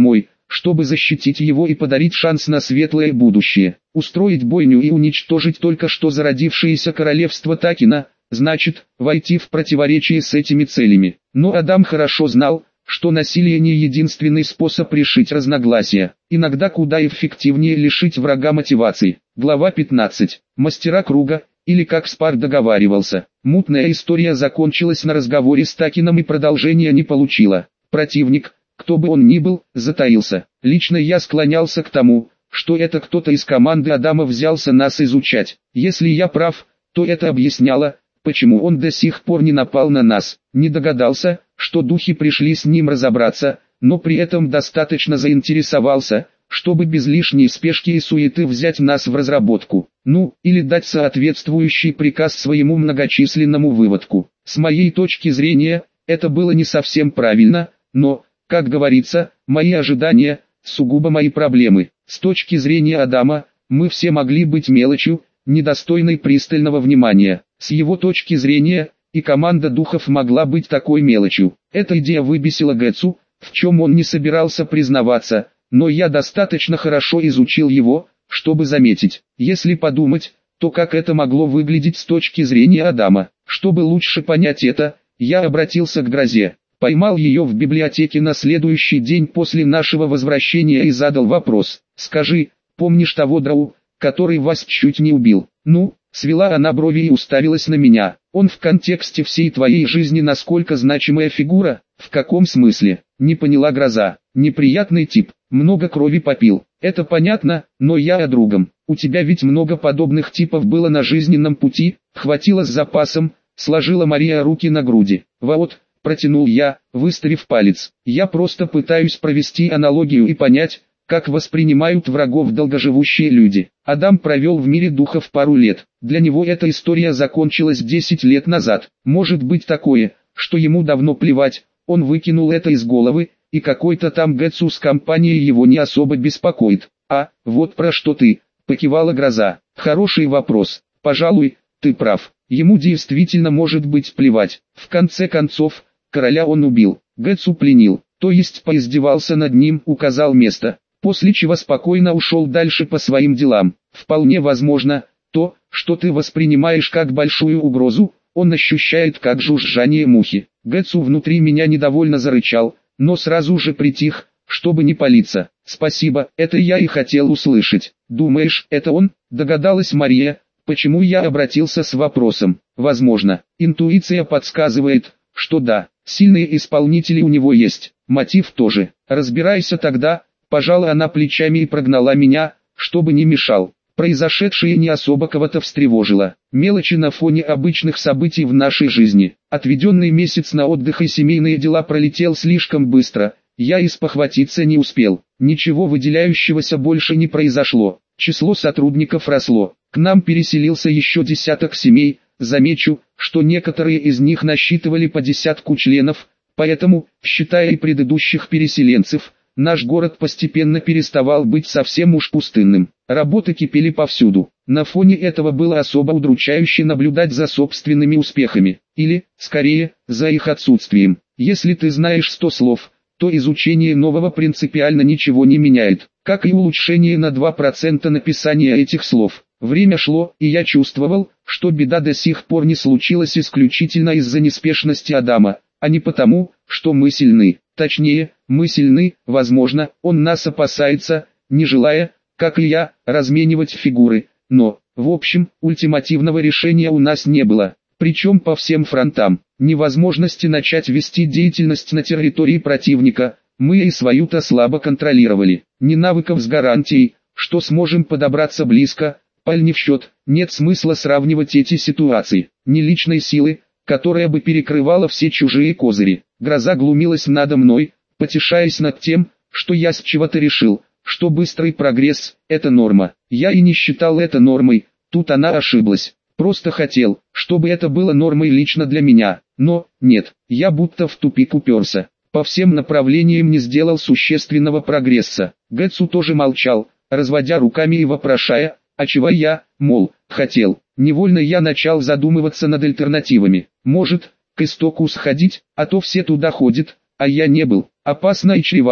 чтобы защитить его и подарить шанс на светлое будущее. Устроить бойню и уничтожить только что зародившееся королевство Такина, значит, войти в противоречие с этими целями. Но Адам хорошо знал, что насилие не единственный способ решить разногласия. Иногда куда эффективнее лишить врага мотивации. Глава пятнадцать. Мастера круга, или как Спар договаривался. Мутная история закончилась на разговоре с Такином и продолжения не получила. Противник, кто бы он ни был, затаился. Лично я склонялся к тому, что это кто-то из команды Адама взялся нас изучать. Если я прав, то это объясняло, почему он до сих пор не напал на нас. Не догадался, что духи пришли с ним разобраться, но при этом достаточно заинтересовался, чтобы без лишней спешки и суеты взять нас в разработку. Ну, или дать соответствующий приказ своему многочисленному выводку. С моей точки зрения, это было не совсем правильно, но, как говорится, мои ожидания – сугубо мои проблемы. С точки зрения Адама, мы все могли быть мелочью, недостойной пристального внимания. С его точки зрения, и команда духов могла быть такой мелочью. Эта идея выбесила Гэтсу, в чем он не собирался признаваться, но я достаточно хорошо изучил его, чтобы заметить. Если подумать, то как это могло выглядеть с точки зрения Адама. Чтобы лучше понять это, я обратился к Грозе. Поймал ее в библиотеке на следующий день после нашего возвращения и задал вопрос. «Скажи, помнишь того Драу, который вас чуть не убил?» «Ну?» — свела она брови и уставилась на меня. «Он в контексте всей твоей жизни насколько значимая фигура?» «В каком смысле?» — не поняла Гроза. «Неприятный тип, много крови попил. Это понятно, но я о другом. У тебя ведь много подобных типов было на жизненном пути, хватило с запасом», — сложила Мария руки на груди. «Вот», — протянул я, выставив палец. «Я просто пытаюсь провести аналогию и понять, как воспринимают врагов долгоживущие люди. Адам провел в мире духов пару лет. Для него эта история закончилась десять лет назад. Может быть такое, что ему давно плевать, он выкинул это из головы, и какой-то там Гэтсу с компанией его не особо беспокоит. А, вот про что ты», — покивала Гроза. «Хороший вопрос. Пожалуй, ты прав. Ему действительно может быть плевать. В конце концов, короля он убил, Гэтсу пленил, то есть поиздевался над ним, указал место, после чего спокойно ушел дальше по своим делам. Вполне возможно, то, что ты воспринимаешь как большую угрозу, он ощущает как жужжание мухи». Гэтсу внутри меня недовольно зарычал, но сразу же притих, чтобы не палиться. «Спасибо, это я и хотел услышать». «Думаешь, это он?» — догадалась Мария. Почему я обратился с вопросом? Возможно, интуиция подсказывает, что да, сильные исполнители у него есть, мотив тоже. Разбирайся тогда, пожала она плечами и прогнала меня, чтобы не мешал. Произошедшее не особо кого-то встревожило. Мелочи на фоне обычных событий в нашей жизни. Отведенный месяц на отдых и семейные дела пролетел слишком быстро, я и спохватиться не успел. Ничего выделяющегося больше не произошло. Число сотрудников росло. К нам переселился еще десяток семей, замечу, что некоторые из них насчитывали по десятку членов, поэтому, считая и предыдущих переселенцев, наш город постепенно переставал быть совсем уж пустынным. Работы кипели повсюду. На фоне этого было особо удручающе наблюдать за собственными успехами, или, скорее, за их отсутствием. Если ты знаешь сто слов, то изучение нового принципиально ничего не меняет, как и улучшение на два процента написания этих слов. Время шло, и я чувствовал, что беда до сих пор не случилась исключительно из-за неспешности Адама, а не потому, что мы сильны. Точнее, мы сильны, возможно, он нас опасается, не желая, как и я, разменивать фигуры, но, в общем, ультимативного решения у нас не было, причем по всем фронтам. Невозможности начать вести деятельность на территории противника, мы и свою-то слабо контролировали. Ни навыков с гарантией, что сможем подобраться близко, паль не в счет, нет смысла сравнивать эти ситуации, ни личной силы, которая бы перекрывала все чужие козыри. Гроза глумилась надо мной, потешаясь над тем, что я с чего-то решил, что быстрый прогресс – это норма. Я и не считал это нормой, тут она ошиблась. Просто хотел, чтобы это было нормой лично для меня, но, нет, я будто в тупик уперся. По всем направлениям не сделал существенного прогресса. Гэтсу тоже молчал, разводя руками и вопрошая, а чего я, мол, хотел. Невольно я начал задумываться над альтернативами. Может, к истоку сходить, а то все туда ходят, а я не был. Опасно и чревато,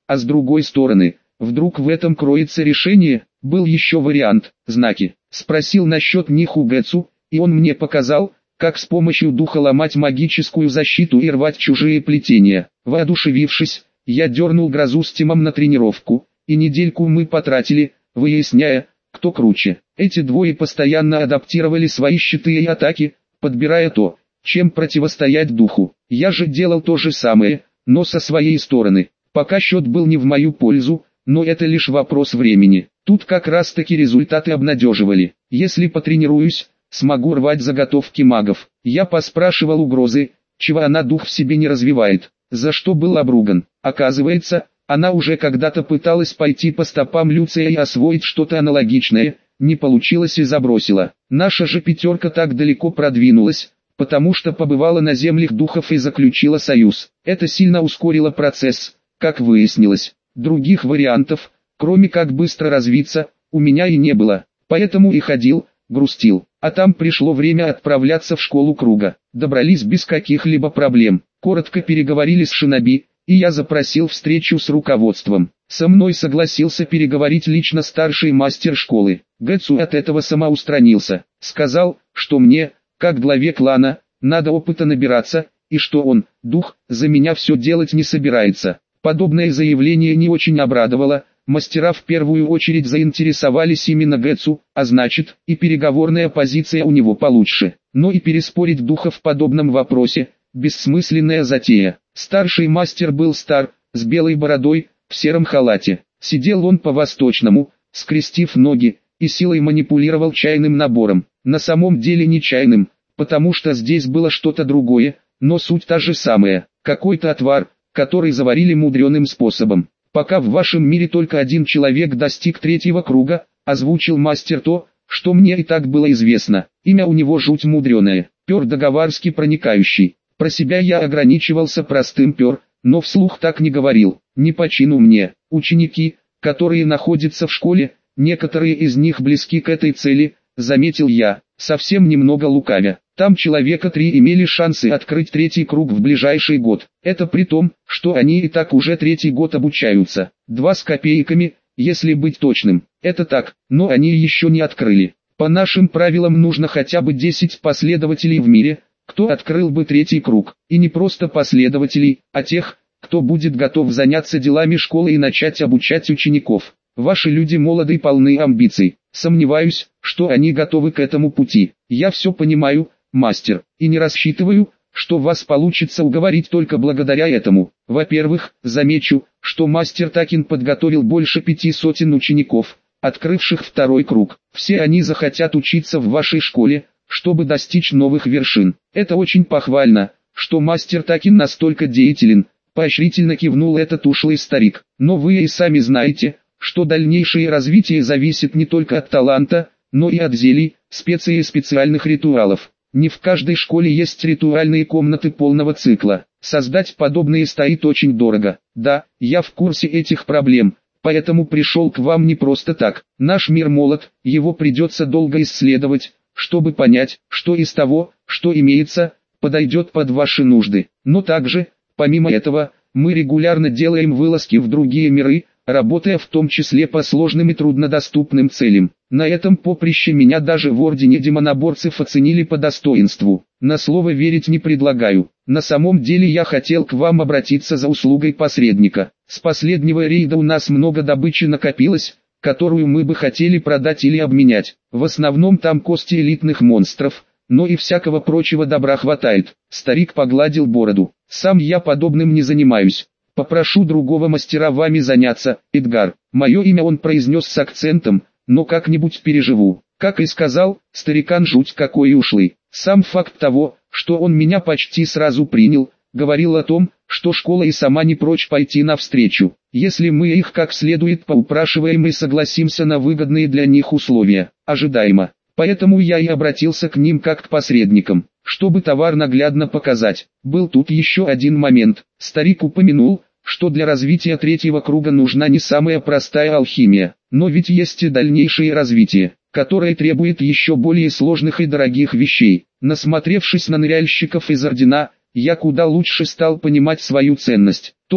а с другой стороны, вдруг в этом кроется решение. Был еще вариант, знаки. Спросил насчет них у Гэцу, и он мне показал, как с помощью духа ломать магическую защиту и рвать чужие плетения. Воодушевившись, я дернул грозу с Тимом на тренировку, и недельку мы потратили, выясняя, кто круче. Эти двое постоянно адаптировали свои щиты и атаки, подбирая то, чем противостоять духу. Я же делал то же самое, но со своей стороны. Пока счет был не в мою пользу, но это лишь вопрос времени. Тут как раз таки результаты обнадеживали. Если потренируюсь, смогу рвать заготовки магов. Я поспрашивал у Грозы, чего она дух в себе не развивает, за что был обруган. Оказывается, она уже когда-то пыталась пойти по стопам Люция и освоить что-то аналогичное, не получилось и забросила. Наша же пятерка так далеко продвинулась, потому что побывала на землях духов и заключила союз. Это сильно ускорило процесс, как выяснилось. Других вариантов, кроме как быстро развиться, у меня и не было. Поэтому и ходил, грустил. А там пришло время отправляться в школу круга. Добрались без каких-либо проблем. Коротко переговорили с шиноби, и я запросил встречу с руководством. Со мной согласился переговорить лично старший мастер школы. Гэцу от этого самоустранился. Сказал, что мне, как главе клана, надо опыта набираться, и что он, дух, за меня все делать не собирается. Подобное заявление не очень обрадовало. Мастера в первую очередь заинтересовались именно Гэцу, а значит, и переговорная позиция у него получше. Но и переспорить духа в подобном вопросе – бессмысленная затея. Старший мастер был стар, с белой бородой, в сером халате. Сидел он по-восточному, скрестив ноги, и силой манипулировал чайным набором. На самом деле не чайным, потому что здесь было что-то другое, но суть та же самая. Какой-то отвар, который заварили мудреным способом. Пока в вашем мире только один человек достиг третьего круга, озвучил мастер то, что мне и так было известно. Имя у него жуть мудреное, Пёр Договарский проникающий. Про себя я ограничивался простым Пёр, но вслух так не говорил. Не по чину мне. Ученики, которые находятся в школе, некоторые из них близки к этой цели, заметил я, совсем немного лукавя. Там человека три имели шансы открыть третий круг в ближайший год. Это при том, что они и так уже третий год обучаются. Два с копейками, если быть точным. Это так, но они еще не открыли. По нашим правилам нужно хотя бы десять последователей в мире, кто открыл бы третий круг. И не просто последователей, а тех, кто будет готов заняться делами школы и начать обучать учеников. Ваши люди молоды и полны амбиций. Сомневаюсь, что они готовы к этому пути. Я все понимаю, мастер, и не рассчитываю, что вас получится уговорить только благодаря этому. Во-первых, замечу, что мастер Такин подготовил больше пяти сотен учеников, открывших второй круг. Все они захотят учиться в вашей школе, чтобы достичь новых вершин. Это очень похвально, что мастер Такин настолько деятелен, поощрительно кивнул этот ушлый старик. Но вы и сами знаете, что дальнейшее развитие зависит не только от таланта, но и от зелий, специй и специальных ритуалов. Не в каждой школе есть ритуальные комнаты полного цикла. Создать подобные стоит очень дорого. Да, я в курсе этих проблем, поэтому пришел к вам не просто так. Наш мир молод, его придется долго исследовать, чтобы понять, что из того, что имеется, подойдет под ваши нужды. Но также, помимо этого, мы регулярно делаем вылазки в другие миры, работая в том числе по сложным и труднодоступным целям. На этом поприще меня даже в Ордене Демоноборцев оценили по достоинству. На слово верить не предлагаю. На самом деле я хотел к вам обратиться за услугой посредника. С последнего рейда у нас много добычи накопилось, которую мы бы хотели продать или обменять. В основном там кости элитных монстров, но и всякого прочего добра хватает. Старик погладил бороду. Сам я подобным не занимаюсь. Попрошу другого мастера вами заняться, Эдгар. Мое имя он произнес с акцентом, но как-нибудь переживу. Как и сказал, старикан жуть какой ушлый. Сам факт того, что он меня почти сразу принял, говорил о том, что школа и сама не прочь пойти навстречу, если мы их как следует поупрашиваем и согласимся на выгодные для них условия. Ожидаемо. Поэтому я и обратился к ним как к посредникам, чтобы товар наглядно показать. Был тут еще один момент. Старик упомянул, что для развития третьего круга нужна не самая простая алхимия, но ведь есть и дальнейшее развитие, которое требует еще более сложных и дорогих вещей. Насмотревшись на ныряльщиков из Ордена, я куда лучше стал понимать свою ценность. Тот,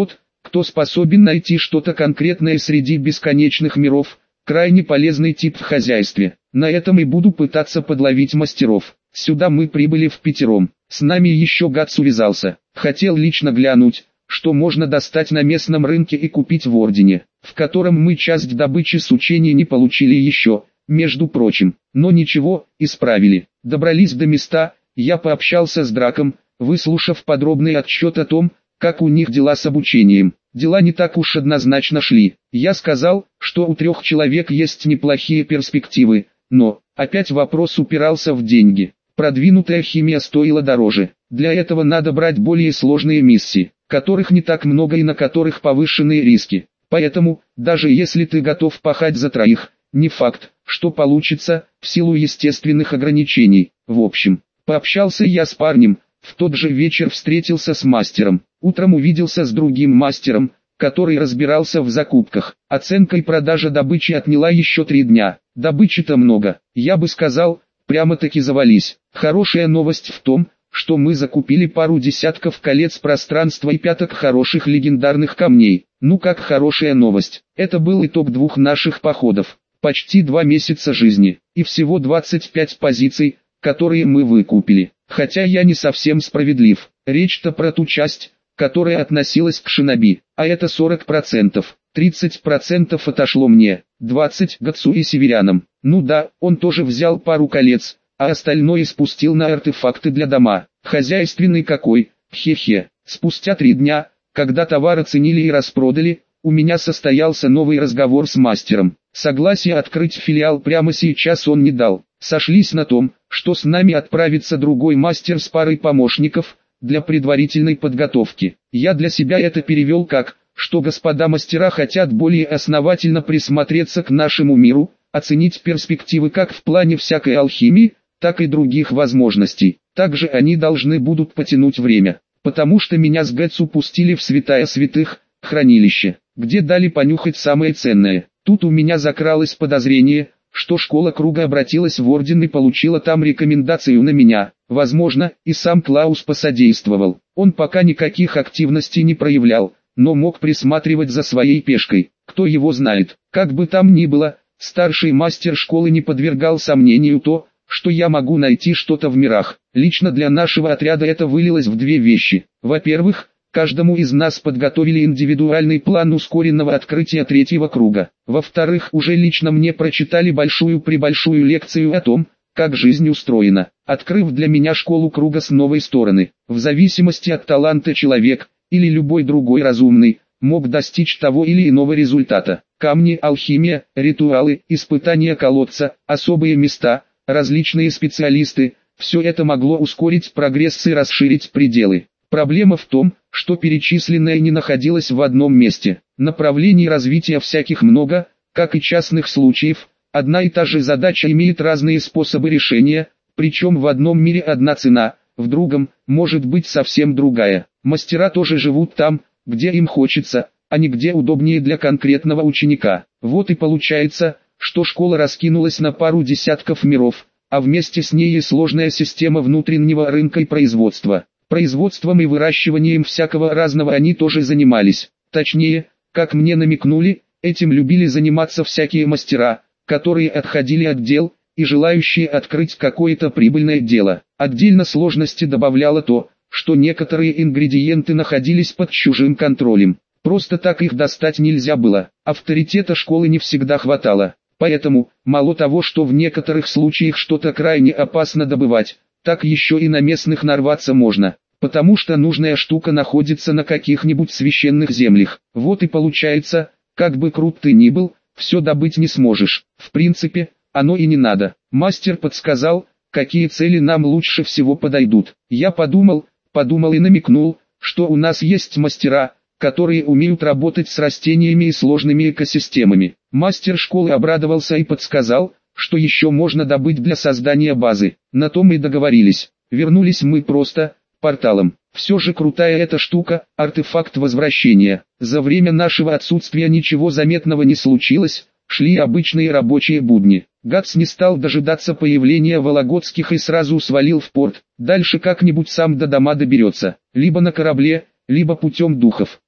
кто способен найти что-то конкретное среди бесконечных миров, крайне полезный тип в хозяйстве. На этом и буду пытаться подловить мастеров. Сюда мы прибыли впятером. С нами еще Гатс увязался. Хотел лично глянуть, что можно достать на местном рынке и купить в Ордене, в котором мы часть добычи с учений не получили еще, между прочим. Но ничего, исправили. Добрались до места, я пообщался с Драком, выслушав подробный отчет о том, как у них дела с обучением. Дела не так уж однозначно шли. Я сказал, что у трех человек есть неплохие перспективы, но, опять вопрос упирался в деньги. Продвинутая химия стоила дороже. Для этого надо брать более сложные миссии, которых не так много и на которых повышенные риски. Поэтому, даже если ты готов пахать за троих, не факт, что получится, в силу естественных ограничений. В общем, пообщался я с парнем, в тот же вечер встретился с мастером. Утром увиделся с другим мастером, который разбирался в закупках. Оценка и продажа добычи отняла еще три дня. Добычи-то много, я бы сказал, прямо-таки завались. Хорошая новость в том, что мы закупили пару десятков колец пространства и пяток хороших легендарных камней. Ну как хорошая новость, это был итог двух наших походов. Почти два месяца жизни, и всего двадцать пять позиций, которые мы выкупили. Хотя я не совсем справедлив, речь-то про ту часть, которая относилась к шиноби, а это сорок процентов, тридцать процентов отошло мне, двадцать процентов Гатсу и северянам. Ну да, он тоже взял пару колец, а остальное спустил на артефакты для дома. Хозяйственный какой, хе-хе. Спустя три дня, когда товар оценили и распродали, у меня состоялся новый разговор с мастером. Согласие открыть филиал прямо сейчас он не дал. Сошлись на том, что с нами отправится другой мастер с парой помощников, для предварительной подготовки. Я для себя это перевел как, что господа мастера хотят более основательно присмотреться к нашему миру, оценить перспективы как в плане всякой алхимии, так и других возможностей. Также они должны будут потянуть время, потому что меня с Гэтсу пустили в святая святых, хранилище, где дали понюхать самое ценное. Тут у меня закралось подозрение, что школа круга обратилась в Орден и получила там рекомендацию на меня. Возможно, и сам Клаус посодействовал. Он пока никаких активностей не проявлял, но мог присматривать за своей пешкой. Кто его знает. Как бы там ни было, старший мастер школы не подвергал сомнению то, что я могу найти что-то в мирах. Лично для нашего отряда это вылилось в две вещи. Во-первых, каждому из нас подготовили индивидуальный план ускоренного открытия третьего круга. Во-вторых, уже лично мне прочитали большую-пребольшую лекцию о том, как жизнь устроена, открыв для меня школу круга с новой стороны. В зависимости от таланта человек, или любой другой разумный, мог достичь того или иного результата. Камни, алхимия, ритуалы, испытания колодца, особые места, различные специалисты – все это могло ускорить прогресс и расширить пределы. Проблема в том, что перечисленное не находилось в одном месте. Направлений развития всяких много, как и частных случаев. Одна и та же задача имеет разные способы решения, причем в одном мире одна цена, в другом, может быть совсем другая. Мастера тоже живут там, где им хочется, а не где удобнее для конкретного ученика. Вот и получается, что школа раскинулась на пару десятков миров, а вместе с ней и сложная система внутреннего рынка и производства. Производством и выращиванием всякого разного они тоже занимались. Точнее, как мне намекнули, этим любили заниматься всякие мастера, которые отходили от дел, и желающие открыть какое-то прибыльное дело. Отдельно сложности добавляло то, что некоторые ингредиенты находились под чужим контролем. Просто так их достать нельзя было, авторитета школы не всегда хватало. Поэтому, мало того, что в некоторых случаях что-то крайне опасно добывать, так еще и на местных нарваться можно, потому что нужная штука находится на каких-нибудь священных землях. Вот и получается, как бы крут ты ни был, все добыть не сможешь. В принципе, оно и не надо. Мастер подсказал, какие цели нам лучше всего подойдут. Я подумал, подумал и намекнул, что у нас есть мастера, которые умеют работать с растениями и сложными экосистемами. Мастер школы обрадовался и подсказал, что еще можно добыть для создания базы. На том и договорились. Вернулись мы просто порталом. Все же крутая эта штука, артефакт возвращения. За время нашего отсутствия ничего заметного не случилось, шли обычные рабочие будни. Гатс не стал дожидаться появления вологодских и сразу свалил в порт. Дальше как-нибудь сам до дома доберется, либо на корабле, либо путем духов.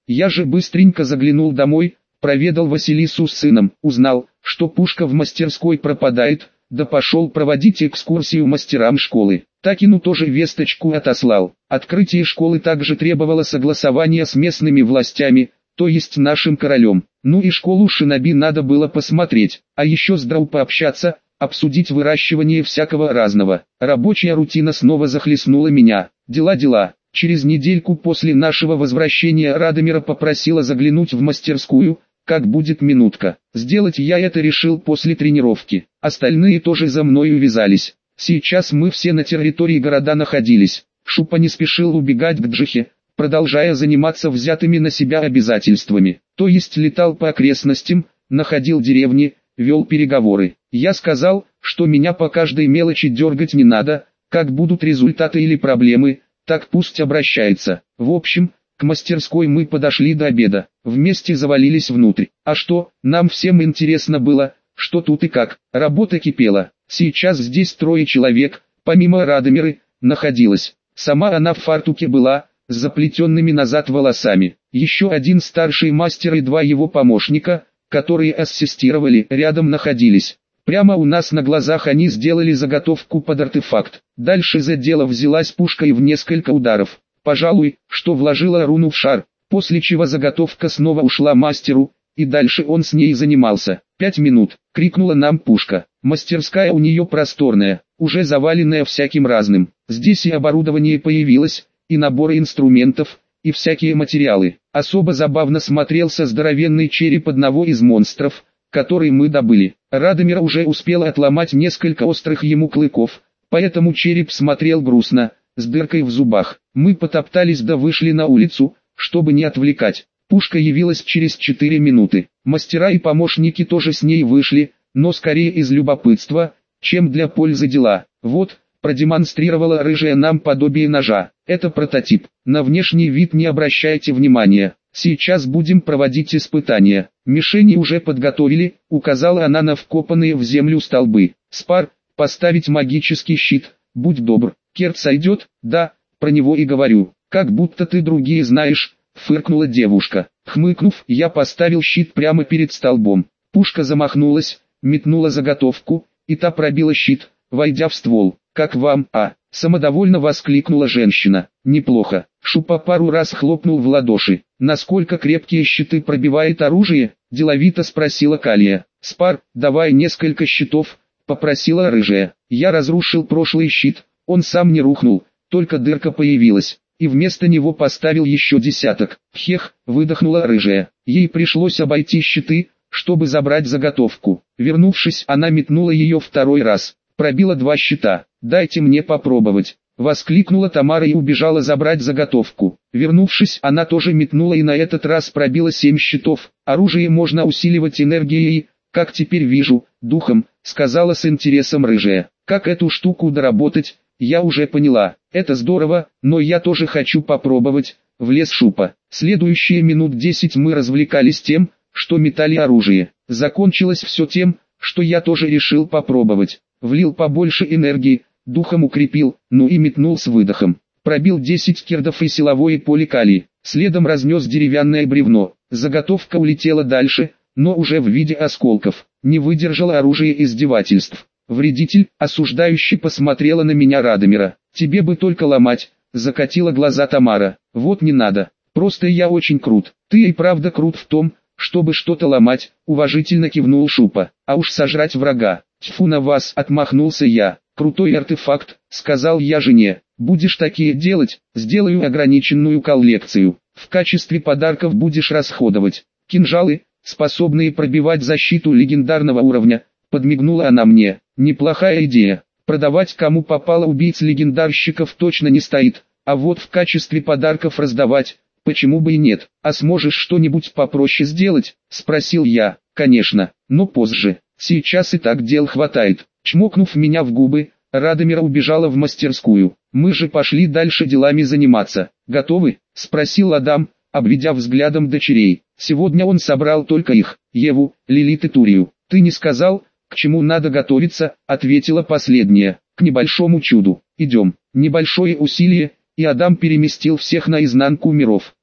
Я же быстренько заглянул домой, проведал Василису с сыном, узнал, что пушка в мастерской пропадает, да пошел проводить экскурсию мастерам школы. Такину тоже весточку отослал. Открытие школы также требовало согласования с местными властями, то есть нашим королем. Ну и школу шиноби надо было посмотреть, а еще с Драу пообщаться, обсудить выращивание всякого разного. Рабочая рутина снова захлестнула меня. Дела-дела. Через недельку после нашего возвращения Радомира попросила заглянуть в мастерскую, как будет минутка. Сделать я это решил после тренировки. Остальные тоже за мной увязались. Сейчас мы все на территории города находились. Шупа не спешил убегать к Джихе, продолжая заниматься взятыми на себя обязательствами. То есть летал по окрестностям, находил деревни, вел переговоры. Я сказал, что меня по каждой мелочи дергать не надо, как будут результаты или проблемы, так пусть обращается. В общем, к мастерской мы подошли до обеда, вместе завалились внутрь. А что, нам всем интересно было, что тут и как. Работа кипела. Сейчас здесь трое человек, помимо Радомиры, находилось. Сама она в фартуке была, с заплетенными назад волосами. Еще один старший мастер и два его помощника, которые ассистировали, рядом находились. Прямо у нас на глазах они сделали заготовку под артефакт. Дальше за дело взялась пушка и в несколько ударов. Пожалуй, что вложила руну в шар, после чего заготовка снова ушла мастеру, и дальше он с ней занимался. «Пять минут!» — крикнула нам пушка. Мастерская у нее просторная, уже заваленная всяким разным. Здесь и оборудование появилось, и наборы инструментов, и всякие материалы. Особо забавно смотрелся здоровенный череп одного из монстров, который мы добыли. Радомир уже успел отломать несколько острых ему клыков, поэтому череп смотрел грустно, с дыркой в зубах. Мы потоптались да вышли на улицу, чтобы не отвлекать. Пушка явилась через четыре минуты. Мастера и помощники тоже с ней вышли, но скорее из любопытства, чем для пользы дела. Вот, продемонстрировала рыжая нам подобие ножа. Это прототип. На внешний вид не обращайте внимания. Сейчас будем проводить испытания. Мишени уже подготовили, указала она на вкопанные в землю столбы. Спар, поставить магический щит, будь добр. Керт сойдет? Да, про него и говорю. Как будто ты другие знаешь, фыркнула девушка. Хмыкнув, я поставил щит прямо перед столбом. Пушка замахнулась, метнула заготовку, и та пробила щит, войдя в ствол. «Как вам, а?» — самодовольно воскликнула женщина. «Неплохо». Шупа пару раз хлопнул в ладоши. «Насколько крепкие щиты пробивает оружие?» — деловито спросила Калия. «Спар, давай несколько щитов», — попросила рыжая. Я разрушил прошлый щит, он сам не рухнул, только дырка появилась, и вместо него поставил еще десяток. «Хех», — выдохнула рыжая. Ей пришлось обойти щиты, чтобы забрать заготовку. Вернувшись, она метнула ее второй раз. Пробила два щита. «Дайте мне попробовать», — воскликнула Тамара и убежала забрать заготовку. Вернувшись, она тоже метнула и на этот раз пробила семь щитов. «Оружие можно усиливать энергией, как теперь вижу, духом», — сказала с интересом рыжая. «Как эту штуку доработать, я уже поняла. Это здорово, но я тоже хочу попробовать», — влез Шупа. Следующие минут десять мы развлекались тем, что метали оружие. Закончилось все тем, что я тоже решил попробовать. Влил побольше энергии, духом укрепил, ну и метнул с выдохом. Пробил десять кердов и силовое поле Калии. Следом разнес деревянное бревно. Заготовка улетела дальше, но уже в виде осколков. Не выдержало оружие издевательств. Вредитель, осуждающий, посмотрела на меня Радомира. «Тебе бы только ломать», — закатила глаза Тамара. «Вот не надо. Просто я очень крут». «Ты и правда крут в том, чтобы что-то ломать», — уважительно кивнул Шупа. «А уж сожрать врага». «Тьфу на вас», — отмахнулся я. «Крутой артефакт», — сказал я жене. «Будешь такие делать, сделаю ограниченную коллекцию. В качестве подарков будешь расходовать. Кинжалы, способные пробивать защиту легендарного уровня», — подмигнула она мне. «Неплохая идея. Продавать кому попало убийц легендарщиков точно не стоит, а вот в качестве подарков раздавать, почему бы и нет. А сможешь что-нибудь попроще сделать?» — спросил я. «Конечно, но позже. Сейчас и так дел хватает». Чмокнув меня в губы, Радомира убежала в мастерскую. Мы же пошли дальше делами заниматься. «Готовы?» — спросил Адам, обведя взглядом дочерей. Сегодня он собрал только их, Еву, Лилит и Турию. «Ты не сказал, к чему надо готовиться?» — ответила последняя. «К небольшому чуду. Идем». Небольшое усилие, и Адам переместил всех на изнанку миров.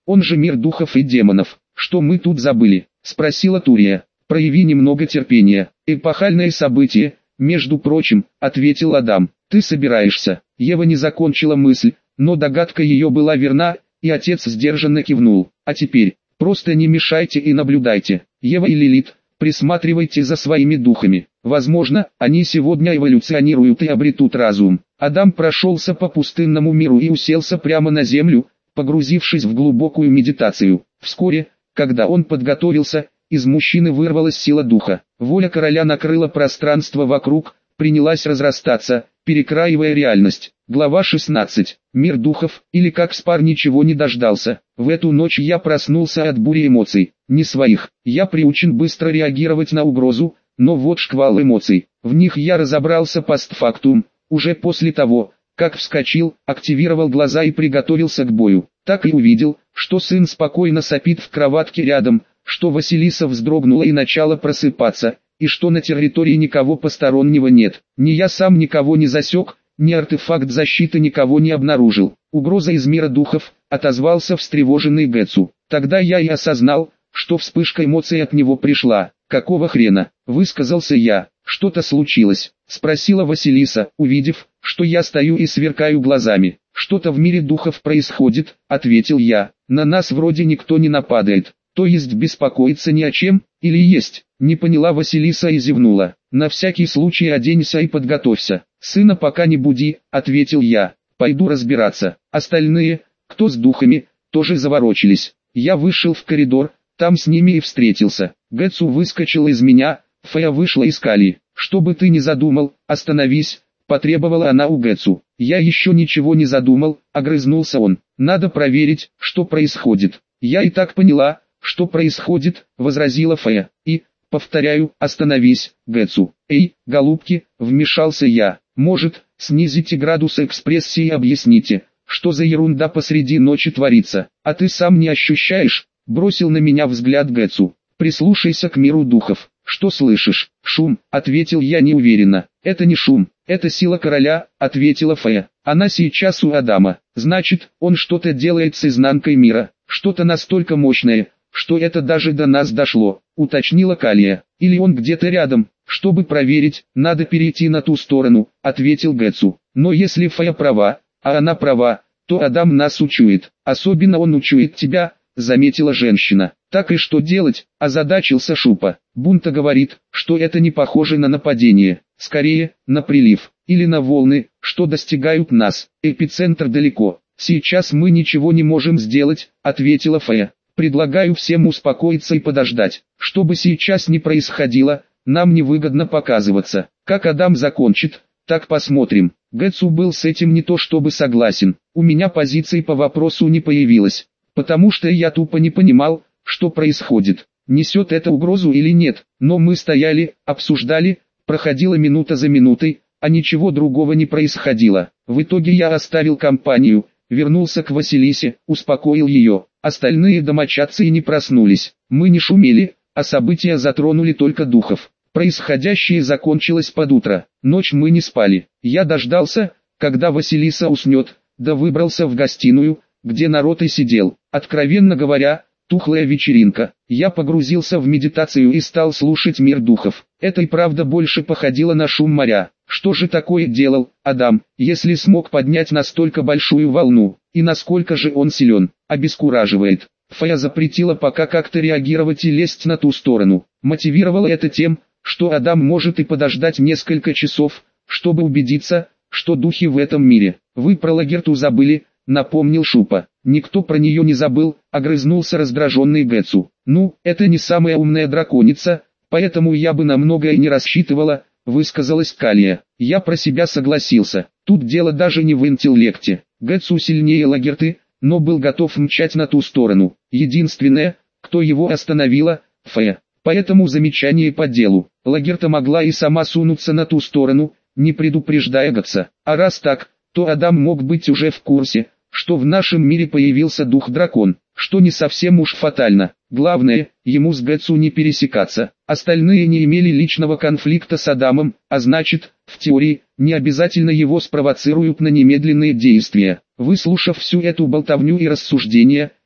Он же мир духов и демонов. Что мы тут забыли? Спросила Турия. Прояви немного терпения. Эпохальное событие, между прочим, ответил Адам. Ты собираешься? Ева не закончила мысль, но догадка ее была верна, и отец сдержанно кивнул. А теперь, просто не мешайте и наблюдайте. Ева и Лилит, присматривайте за своими духами. Возможно, они сегодня эволюционируют и обретут разум. Адам прошелся по пустынному миру и уселся прямо на землю, погрузившись в глубокую медитацию. Вскоре, когда он подготовился, из мужчины вырвалась сила духа. Воля короля накрыла пространство вокруг, принялась разрастаться, перекраивая реальность. Глава шестнадцать. Мир духов, или как Спар ничего не дождался. В эту ночь я проснулся от бури эмоций, не своих. Я приучен быстро реагировать на угрозу, но вот шквал эмоций. В них я разобрался постфактум, уже после того, как вскочил, активировал глаза и приготовился к бою. Так и увидел, что сын спокойно сопит в кроватке рядом, что Василиса вздрогнула и начала просыпаться, и что на территории никого постороннего нет. Ни я сам никого не засек, ни артефакт защиты никого не обнаружил. Угроза из мира духов, отозвался встревоженный Гэтсу. Тогда я и осознал, что вспышка эмоций от него пришла. Какого хрена? Высказался я. Что-то случилось? Спросила Василиса, увидев, что я стою и сверкаю глазами. Что-то в мире духов происходит, ответил я. На нас вроде никто не нападает. То есть беспокоиться ни о чем, или есть? Не поняла Василиса и зевнула. На всякий случай оденься и подготовься. Сына пока не буди, ответил я. Пойду разбираться. Остальные, кто с духами, тоже заворочились. Я вышел в коридор, там с ними и встретился. Гэтсу выскочил из меня, Фея вышла из Кали. Что бы ты ни задумал, остановись, потребовала она у Гэтсу. Я еще ничего не задумал, огрызнулся он. Надо проверить, что происходит. Я и так поняла, что происходит, возразила Фея. И, повторяю, остановись, Гэтсу. Эй, голубки, вмешался я. Может, снизите градус экспрессии и объясните, что за ерунда посреди ночи творится. А ты сам не ощущаешь? Бросил на меня взгляд Гэтсу. Прислушайся к миру духов. Что слышишь? Шум, ответил я неуверенно. Это не шум, это сила короля, ответила Фея. Она сейчас у Адама. Значит, он что-то делает с изнанкой мира. Что-то настолько мощное, что это даже до нас дошло, уточнила Калия. Или он где-то рядом. Чтобы проверить, надо перейти на ту сторону, ответил Гэтсу. Но если Фея права, а она права, то Адам нас учует. Особенно он учует тебя, заметила женщина. Так и что делать, озадачился Шупа. Бунта говорит, что это не похоже на нападение, скорее, на прилив, или на волны, что достигают нас. Эпицентр далеко. Сейчас мы ничего не можем сделать, ответила Фея. Предлагаю всем успокоиться и подождать. Что бы сейчас ни происходило, нам невыгодно показываться. Как Адам закончит, так посмотрим. Гэтсу был с этим не то чтобы согласен. У меня позиции по вопросу не появилось, потому что я тупо не понимал, что происходит. Несет это угрозу или нет, но мы стояли, обсуждали, проходила минута за минутой, а ничего другого не происходило. В итоге я оставил компанию, вернулся к Василисе, успокоил ее. Остальные домочадцы и не проснулись. Мы не шумели, а события затронули только духов. Происходящее закончилось под утро. Ночь мы не спали. Я дождался, когда Василиса уснет, да выбрался в гостиную, где народ и сидел. Откровенно говоря, тухлая вечеринка. Я погрузился в медитацию и стал слушать мир духов. Это и правда больше походило на шум моря. Что же такое делал Адам, если смог поднять настолько большую волну, и насколько же он силен, обескураживает. Фея запретила пока как-то реагировать и лезть на ту сторону. Мотивировала это тем, что Адам может и подождать несколько часов, чтобы убедиться, что духи в этом мире. Вы про Лагерту забыли, напомнил Шупа. Никто про нее не забыл, огрызнулся раздраженный Гэтсу. Ну, это не самая умная драконица, поэтому я бы на многое не рассчитывала, высказалась Калия. Я про себя согласился. Тут дело даже не в интеллекте. Гэтсу сильнее Лагерты, но был готов мчать на ту сторону. Единственное, кто его остановила, Фея. Поэтому замечание по делу. Лагерта могла и сама сунуться на ту сторону, не предупреждая Гэтса. А раз так, то Адам мог быть уже в курсе, что в нашем мире появился дух-дракон, что не совсем уж фатально. Главное, ему с Гэтсу не пересекаться. Остальные не имели личного конфликта с Адамом, а значит, в теории, не обязательно его спровоцируют на немедленные действия. Выслушав всю эту болтовню и рассуждения,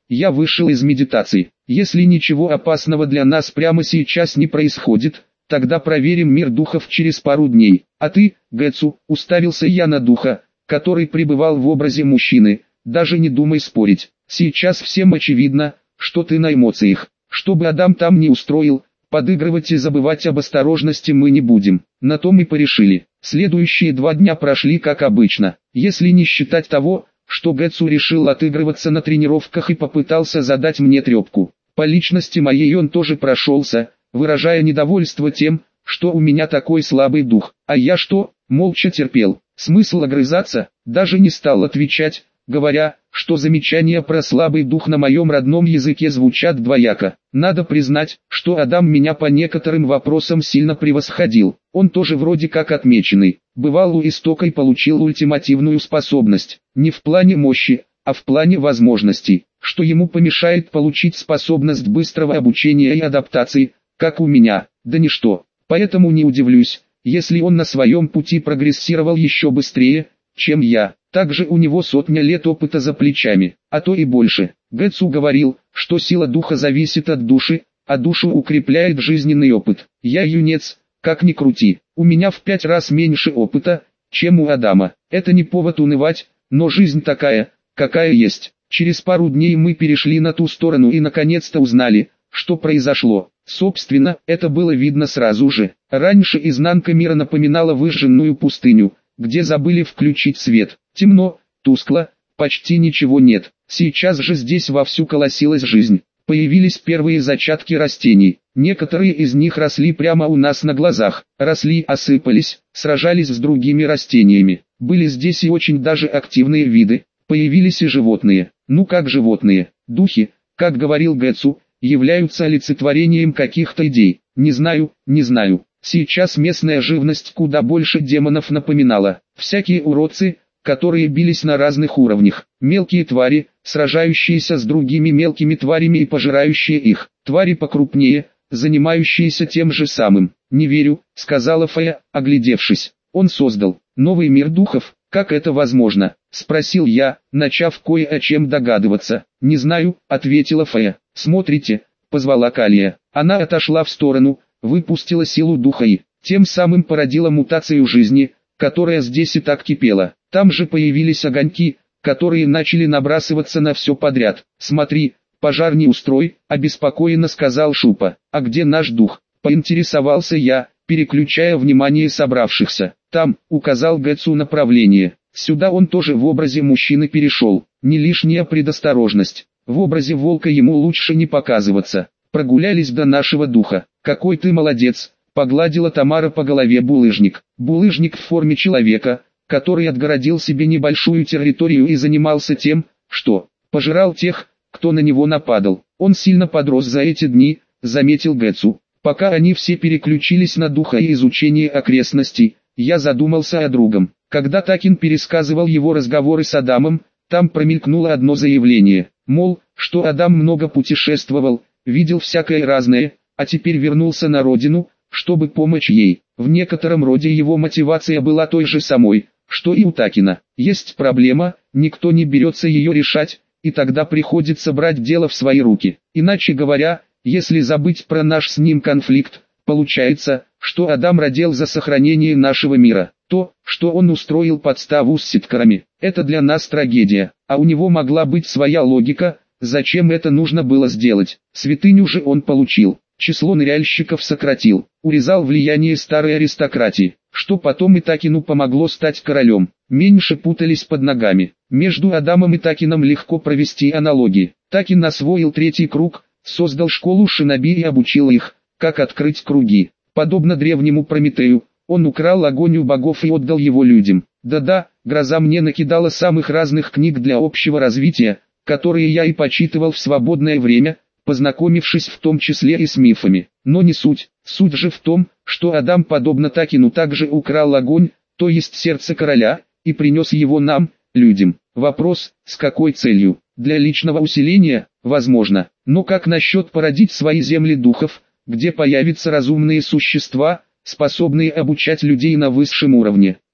Я вышел из медитации. Если ничего опасного для нас прямо сейчас не происходит, тогда проверим мир духов через пару дней. А ты, Гэцу, уставился я на духа, который пребывал в образе мужчины, даже не думай спорить. Сейчас всем очевидно, что ты на эмоциях. Чтобы Адам там не устроил, подыгрывать и забывать об осторожности мы не будем. На то мы порешили. Следующие два дня прошли как обычно, если не считать того, что Гэцу решил отыгрываться на тренировках и попытался задать мне трепку. По личности моей он тоже прошелся, выражая недовольство тем, что у меня такой слабый дух. А я что, молча терпел. Смысл огрызаться, даже не стал отвечать, говоря, что замечания про слабый дух на моем родном языке звучат двояко. Надо признать, что Адам меня по некоторым вопросам сильно превосходил. Он тоже вроде как отмеченный. Бывал у истока и получил ультимативную способность. Не в плане мощи, а в плане возможностей, что ему помешает получить способность быстрого обучения и адаптации, как у меня, да ничто. Поэтому не удивлюсь, если он на своем пути прогрессировал еще быстрее, чем я. Также у него сотня лет опыта за плечами, а то и больше. Гэцу говорил, что сила духа зависит от души, а душу укрепляет жизненный опыт. Я юнец, как ни крути, у меня в пять раз меньше опыта, чем у Адама. Это не повод унывать, но жизнь такая, какая есть. Через пару дней мы перешли на ту сторону и наконец-то узнали, что произошло. Собственно, это было видно сразу же. Раньше изнанка мира напоминала выжженную пустыню, где забыли включить свет. Темно, тускло, почти ничего нет. Сейчас же здесь вовсю колосилась жизнь. Появились первые зачатки растений. Некоторые из них росли прямо у нас на глазах. Росли, осыпались, сражались с другими растениями. Были здесь и очень даже активные виды. Появились и животные. Ну как животные? Духи, как говорил Гэцу, являются олицетворением каких-то идей. Не знаю, не знаю. Сейчас местная живность куда больше демонов напоминала. Всякие уродцы, которые бились на разных уровнях. Мелкие твари, сражающиеся с другими мелкими тварями и пожирающие их. Твари покрупнее, занимающиеся тем же самым. «Не верю», — сказала Фая, оглядевшись. «Он создал новый мир духов. Как это возможно?» — спросил я, начав кое о чем догадываться. «Не знаю», — ответила Фая. «Смотрите», — позвала Калия. Она отошла в сторону, выпустила силу духа и тем самым породила мутацию жизни, которая здесь и так кипела. Там же появились огоньки, которые начали набрасываться на все подряд. «Смотри, пожар не устрой», — обеспокоенно сказал Шупа. «А где наш дух?» — поинтересовался я, переключая внимание собравшихся. «Там», — указал Гэцу направление. Сюда он тоже в образе мужчины перешел. Не лишняя предосторожность. В образе волка ему лучше не показываться. Прогулялись до нашего духа. «Какой ты молодец», — погладила Тамара по голове булыжник. Булыжник в форме человека, который отгородил себе небольшую территорию и занимался тем, что пожирал тех, кто на него нападал. Он сильно подрос за эти дни, заметил Гэцу. Пока они все переключились на духа и изучение окрестностей, я задумался о другом. Когда Такин пересказывал его разговоры с Адамом, там промелькнуло одно заявление, мол, что Адам много путешествовал, видел всякое разное, а теперь вернулся на родину, чтобы помочь ей. В некотором роде его мотивация была той же самой, что и у Такина. Есть проблема, никто не берется ее решать, и тогда приходится брать дело в свои руки. Иначе говоря, если забыть про наш с ним конфликт, получается, что Адам родил за сохранение нашего мира. То, что он устроил подставу с ситкарами, это для нас трагедия, а у него могла быть своя логика, зачем это нужно было сделать. Святыню же он получил, число ныряльщиков сократил, урезал влияние старой аристократии, что потом и Такину помогло стать королем. Меньше путались под ногами. Между Адамом и Такином легко провести аналогии. Такин освоил третий круг, создал школу шиноби и обучил их, как открыть круги. Подобно древнему Прометею, он украл огонь у богов и отдал его людям. Да-да, Гроза мне накидала самых разных книг для общего развития, которые я и почитывал в свободное время, познакомившись в том числе и с мифами. Но не суть. Суть же в том, что Адам подобно Такину также украл огонь, то есть сердце короля, и принес его нам, людям. Вопрос, с какой целью? Для личного усиления, возможно. Но как насчет породить свои земли духов, где появятся разумные существа, способные обучать людей на высшем уровне?